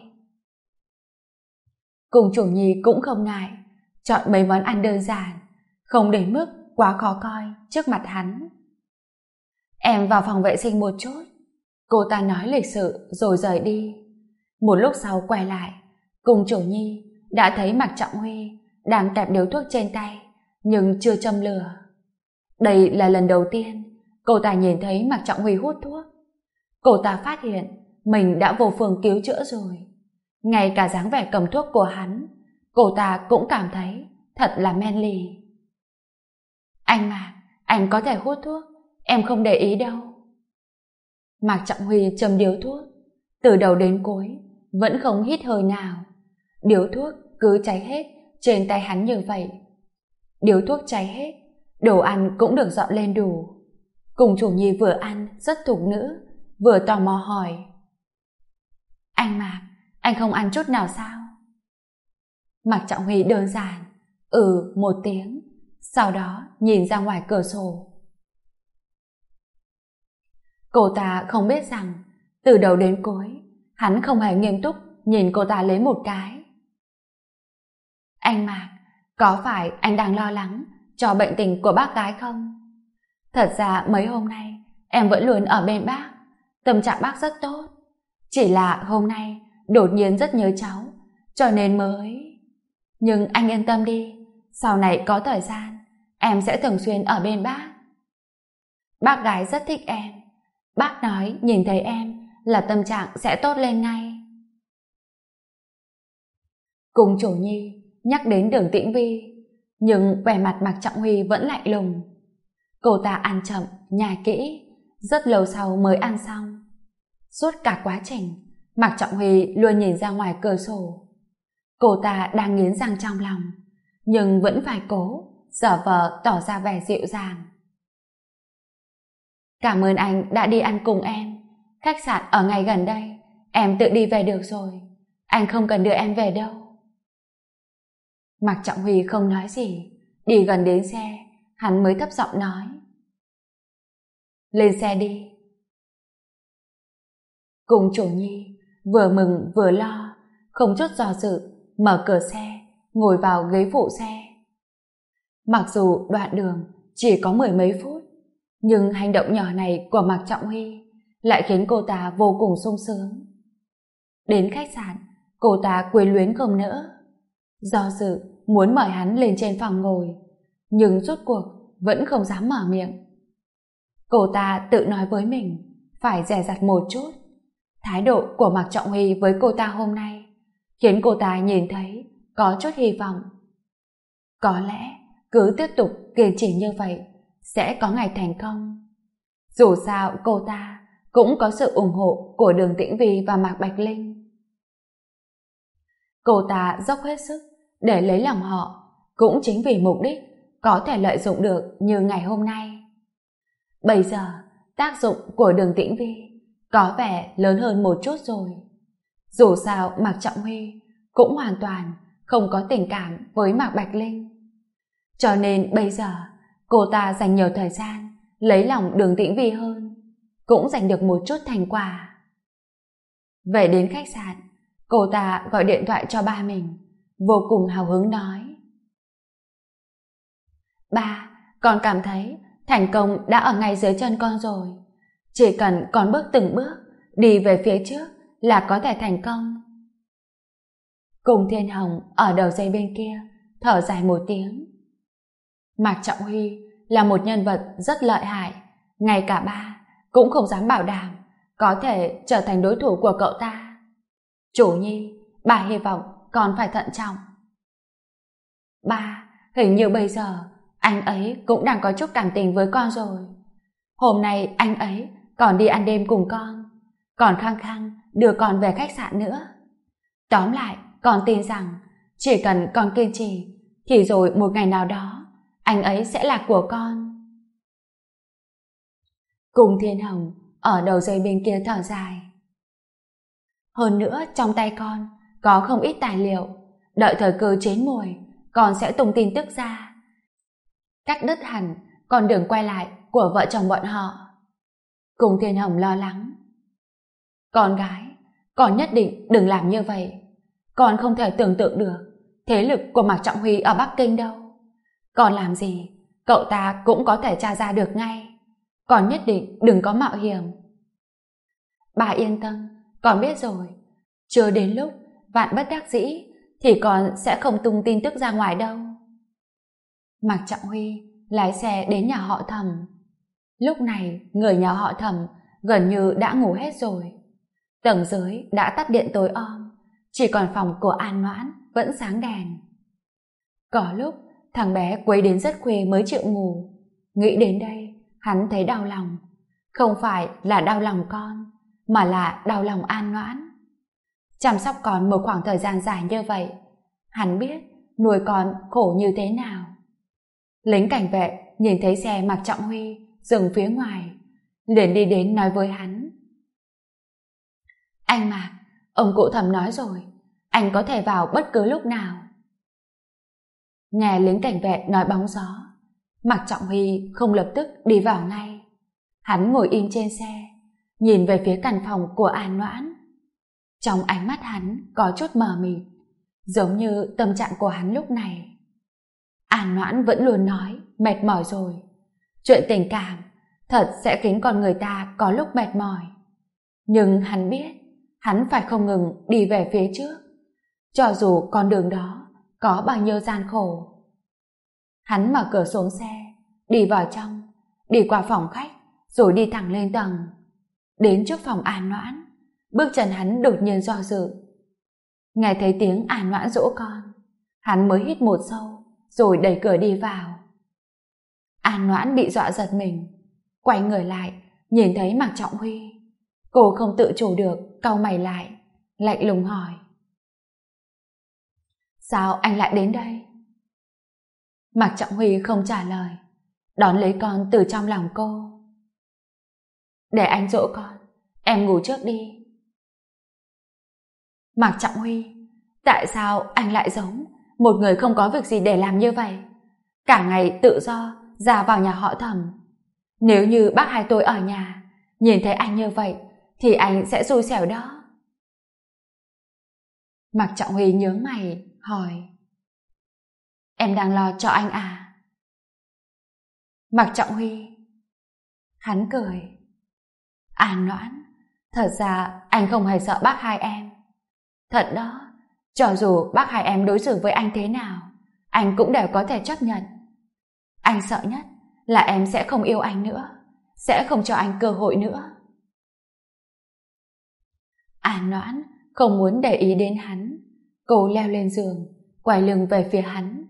Cùng chủ nhi cũng không ngại, chọn mấy món ăn đơn giản, không đến mức quá khó coi trước mặt hắn. Em vào phòng vệ sinh một chút, cô ta nói lịch sự rồi rời đi. Một lúc sau quay lại, cùng chủ nhi đã thấy Mạc Trọng Huy đang kẹp điếu thuốc trên tay nhưng chưa châm lửa. Đây là lần đầu tiên cô ta nhìn thấy Mạc Trọng Huy hút thuốc. Cô ta phát hiện mình đã vô phương cứu chữa rồi. Ngay cả dáng vẻ cầm thuốc của hắn, cô ta cũng cảm thấy thật là manly. Anh Mạc, anh có thể hút thuốc, em không để ý đâu. Mạc Trọng Huy châm điếu thuốc, từ đầu đến cuối vẫn không hít hơi nào. Điếu thuốc cứ cháy hết trên tay hắn như vậy. Điếu thuốc cháy hết, đồ ăn cũng được dọn lên đủ. Cùng chủ nhi vừa ăn rất thục nữ, vừa tò mò hỏi: anh Mạc, anh không ăn chút nào sao? Mạc Trọng Huy đơn giản một tiếng, sau đó nhìn ra ngoài cửa sổ. Cô ta không biết rằng từ đầu đến cuối hắn không hề nghiêm túc nhìn cô ta lấy một cái. Anh Mạc, có phải anh đang lo lắng cho bệnh tình của bác gái không? Thật ra mấy hôm nay em vẫn luôn ở bên bác, tâm trạng bác rất tốt. Chỉ là hôm nay đột nhiên rất nhớ cháu, cho nên mới... Nhưng anh yên tâm đi, sau này có thời gian em sẽ thường xuyên ở bên bác. Bác gái rất thích em. Bác nói nhìn thấy em là tâm trạng sẽ tốt lên ngay. Cùng chủ nhi nhắc đến Đường Tĩnh Vi, nhưng vẻ mặt Mạc Trọng Huy vẫn lạnh lùng. Cô ta ăn chậm, nhai kỹ, rất lâu sau mới ăn xong. Suốt cả quá trình, Mạc Trọng Huy luôn nhìn ra ngoài cửa sổ. Cô ta đang nghiến răng trong lòng, nhưng vẫn phải cố giả vờ tỏ ra vẻ dịu dàng. Cảm ơn anh đã đi ăn cùng em. Khách sạn ở ngay gần đây, em tự đi về được rồi. Anh không cần đưa em về đâu. Mạc Trọng Huy không nói gì, đi gần đến xe, hắn mới thấp giọng nói: lên xe đi. Cùng chủ nhi vừa mừng vừa lo, không chút do dự mở cửa xe, ngồi vào ghế phụ xe. Mặc dù đoạn đường chỉ có mười mấy phút, nhưng hành động nhỏ này của Mạc Trọng Huy lại khiến cô ta vô cùng sung sướng. Đến khách sạn, cô ta quyến luyến không nỡ, do dự muốn mời hắn lên trên phòng ngồi, nhưng rốt cuộc vẫn không dám mở miệng. Cô ta tự nói với mình phải dè dặt một chút. Thái độ của Mạc Trọng Huy với cô ta hôm nay khiến cô ta nhìn thấy có chút hy vọng. Có lẽ cứ tiếp tục kiên trì như vậy sẽ có ngày thành công. Dù sao cô ta cũng có sự ủng hộ của Đường Tĩnh Vy và Mạc Bạch Linh. Cô ta dốc hết sức để lấy lòng họ, cũng chính vì mục đích có thể lợi dụng được như ngày hôm nay. Bây giờ, tác dụng của Đường Tĩnh Vy có vẻ lớn hơn một chút rồi. Dù sao Mạc Trọng Huy cũng hoàn toàn không có tình cảm với Mạc Bạch Linh. Cho nên bây giờ cô ta dành nhiều thời gian lấy lòng Đường Tĩnh Vy hơn, cũng giành được một chút thành quả. Về đến khách sạn, cô ta gọi điện thoại cho ba mình, vô cùng hào hứng nói: "Ba, con cảm thấy thành công đã ở ngay dưới chân con rồi. Chỉ cần con bước từng bước đi về phía trước là có thể thành công." Cùng Thiên Hồng ở đầu dây bên kia thở dài một tiếng. Mạc Trọng Huy là một nhân vật rất lợi hại, ngay cả ba cũng không dám bảo đảm có thể trở thành đối thủ của cậu ta. Chủ nhi, bà hy vọng con phải thận trọng. Ba, hình như bây giờ anh ấy cũng đang có chút cảm tình với con rồi. Hôm nay anh ấy còn đi ăn đêm cùng con, còn khăng khăng đưa con về khách sạn nữa. Tóm lại, con tin rằng chỉ cần con kiên trì thì rồi một ngày nào đó anh ấy sẽ là của con. Cùng Thiên Hồng ở đầu dây bên kia thở dài. Hơn nữa trong tay con có không ít tài liệu, đợi thời cơ chín muồi con sẽ tung tin tức ra, cắt đứt hẳn con đường quay lại của vợ chồng bọn họ. Cùng Thiên Hồng lo lắng. Con gái, con nhất định đừng làm như vậy. Con không thể tưởng tượng được thế lực của Mạc Trọng Huy ở Bắc Kinh đâu. Con làm gì cậu ta cũng có thể tra ra được ngay. Con nhất định đừng có mạo hiểm. Bà yên tâm, con biết rồi. Chưa đến lúc vạn bất đắc dĩ thì con sẽ không tung tin tức ra ngoài đâu. Mạc Trọng Huy lái xe đến nhà họ Thẩm. Lúc này người nhà họ Thẩm gần như đã ngủ hết rồi. Tầng dưới đã tắt điện tối om, chỉ còn phòng của An Noãn vẫn sáng đèn. Có lúc thằng bé quấy đến rất khuya mới chịu ngủ. Nghĩ đến đây hắn thấy đau lòng. Không phải là đau lòng con, mà là đau lòng An Noãn. Chăm sóc con một khoảng thời gian dài như vậy, hắn biết nuôi con khổ như thế nào. Lính cảnh vệ nhìn thấy xe Mạc Trọng Huy dừng phía ngoài, liền đi đến nói với hắn: "Anh Mạc, ông cụ Thẩm nói rồi, anh có thể vào bất cứ lúc nào." Nghe lính cảnh vệ nói bóng gió, Mạc Trọng Huy không lập tức đi vào ngay. Hắn ngồi im trên xe, nhìn về phía căn phòng của An Noãn. Trong ánh mắt hắn có chút mờ mịt, giống như tâm trạng của hắn lúc này. An Noãn vẫn luôn nói mệt mỏi rồi. Chuyện tình cảm thật sẽ khiến con người ta có lúc mệt mỏi. Nhưng hắn biết hắn phải không ngừng đi về phía trước, cho dù con đường đó có bao nhiêu gian khổ. Hắn mở cửa xuống xe, đi vào trong, đi qua phòng khách, rồi đi thẳng lên tầng. Đến trước phòng An Noãn, bước chân hắn đột nhiên do dự. Nghe thấy tiếng An Noãn dỗ con, hắn mới hít một sâu, rồi đẩy cửa đi vào. An Noãn bị dọa giật mình, quay người lại, nhìn thấy Mạc Trọng Huy. Cô không tự chủ được, cau mày lại, lạnh lùng hỏi: "Sao anh lại đến đây?" Mạc Trọng Huy không trả lời, đón lấy con từ trong lòng cô. "Để anh dỗ con, em ngủ trước đi." Mạc Trọng Huy, tại sao anh lại giống một người không có việc gì để làm như vậy? Cả ngày tự do ra vào nhà họ Thẩm. Nếu như bác hai tôi ở nhà nhìn thấy anh như vậy thì anh sẽ xui xẻo đó. Mạc Trọng Huy nhướng mày hỏi: "Em đang lo cho anh à?" Mạc Trọng Huy, hắn cười: "An Noãn, thật ra anh không hề sợ bác hai em. Thật đó, cho dù bác hai em đối xử với anh thế nào, anh cũng đều có thể chấp nhận. Anh sợ nhất là em sẽ không yêu anh nữa, sẽ không cho anh cơ hội nữa." An Noãn không muốn để ý đến hắn, cô leo lên giường, quay lưng về phía hắn.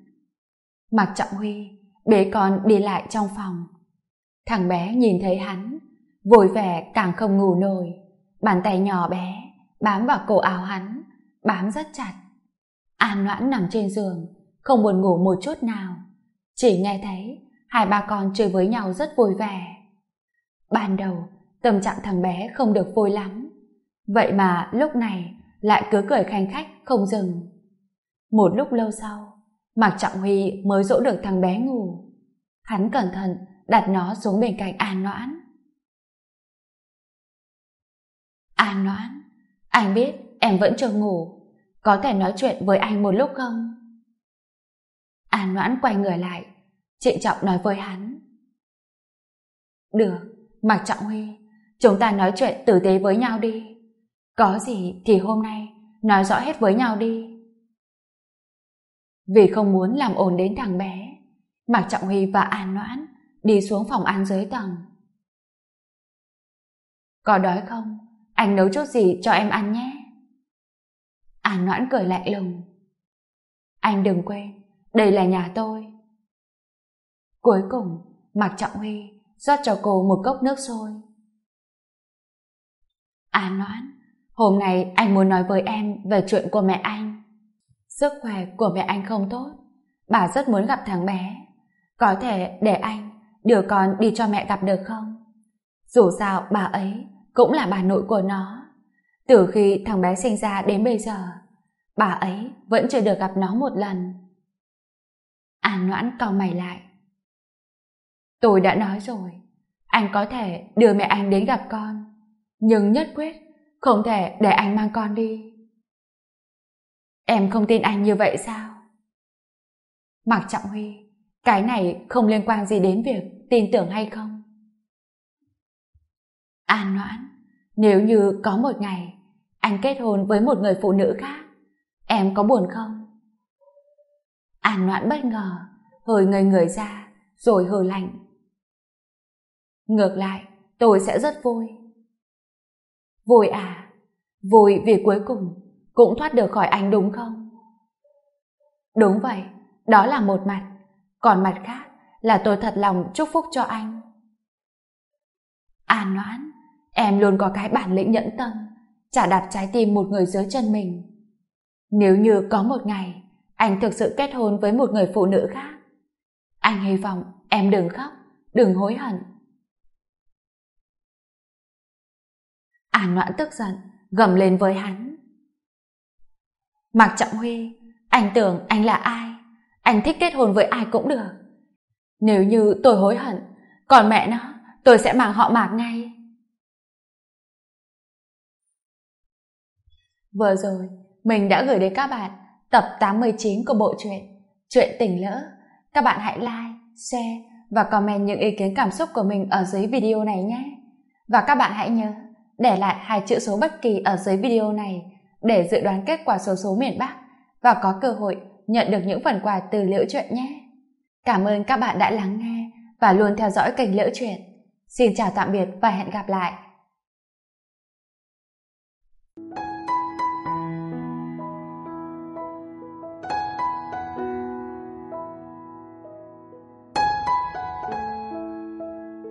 Mạc Trọng Huy bế con đi lại trong phòng. Thằng bé nhìn thấy hắn, vui vẻ càng không ngủ nổi. Bàn tay nhỏ bé bám vào cổ áo hắn, bám rất chặt. An Noãn nằm trên giường, không buồn ngủ một chút nào, chỉ nghe thấy hai ba con chơi với nhau rất vui vẻ. Ban đầu tâm trạng thằng bé không được vui lắm, vậy mà lúc này lại cứ cười khanh khách không dừng. Một lúc lâu sau, Mạc Trọng Huy mới dỗ được thằng bé ngủ. Hắn cẩn thận đặt nó xuống bên cạnh An Noãn. An Noãn, anh biết em vẫn chưa ngủ, có thể nói chuyện với anh một lúc không? An Noãn quay người lại, trịnh trọng nói với hắn. Được, Mạc Trọng Huy, chúng ta nói chuyện tử tế với nhau đi. Có gì thì hôm nay nói rõ hết với nhau đi. Vì không muốn làm ồn đến thằng bé, Mạc Trọng Huy và An Noãn đi xuống phòng ăn dưới tầng. Có đói không? Anh nấu chút gì cho em ăn nhé. An Noãn cười lạnh lùng. Anh đừng quên, đây là nhà tôi. Cuối cùng, Mạc Trọng Huy rót cho cô một cốc nước sôi. An Noãn, hôm nay anh muốn nói với em về chuyện của mẹ anh. Sức khỏe của mẹ anh không tốt, bà rất muốn gặp thằng bé. Có thể để anh đưa con đi cho mẹ gặp được không? Dù sao bà ấy cũng là bà nội của nó. Từ khi thằng bé sinh ra đến bây giờ, bà ấy vẫn chưa được gặp nó một lần. An Noãn cau mày lại. Tôi đã nói rồi, anh có thể đưa mẹ anh đến gặp con, nhưng nhất quyết không thể để anh mang con đi. Em không tin anh như vậy sao? Mạc Trọng Huy, cái này không liên quan gì đến việc tin tưởng hay không. An Noãn, nếu như có một ngày anh kết hôn với một người phụ nữ khác, em có buồn không? An Noãn bất ngờ, hơi ngây người ra, rồi hừ lạnh. Ngược lại, tôi sẽ rất vui. Vui à? Vui vì cuối cùng cũng thoát được khỏi anh đúng không? Đúng vậy, đó là một mặt, còn mặt khác là tôi thật lòng chúc phúc cho anh. An Noãn, em luôn có cái bản lĩnh nhẫn tâm, chả đạp trái tim một người dưới chân mình. Nếu như có một ngày anh thực sự kết hôn với một người phụ nữ khác, anh hy vọng em đừng khóc, đừng hối hận. An Noãn tức giận, gầm lên với hắn. Mạc Trọng Huy, anh tưởng anh là ai? Anh thích kết hôn với ai cũng được. Nếu như tôi hối hận, còn mẹ nó, tôi sẽ mang họ Mạc ngay. Vừa rồi, mình đã gửi đến các bạn tập 89 của bộ truyện Chuyện Tình Lỡ. Các bạn hãy like, share và comment những ý kiến cảm xúc của mình ở dưới video này nhé. Và các bạn hãy nhớ để lại 2 chữ số bất kỳ ở dưới video này để dự đoán kết quả xổ số miền Bắc và có cơ hội nhận được những phần quà từ Liễu Chuyện nhé. Cảm ơn các bạn đã lắng nghe và luôn theo dõi kênh Liễu Chuyện. Xin chào tạm biệt và hẹn gặp lại.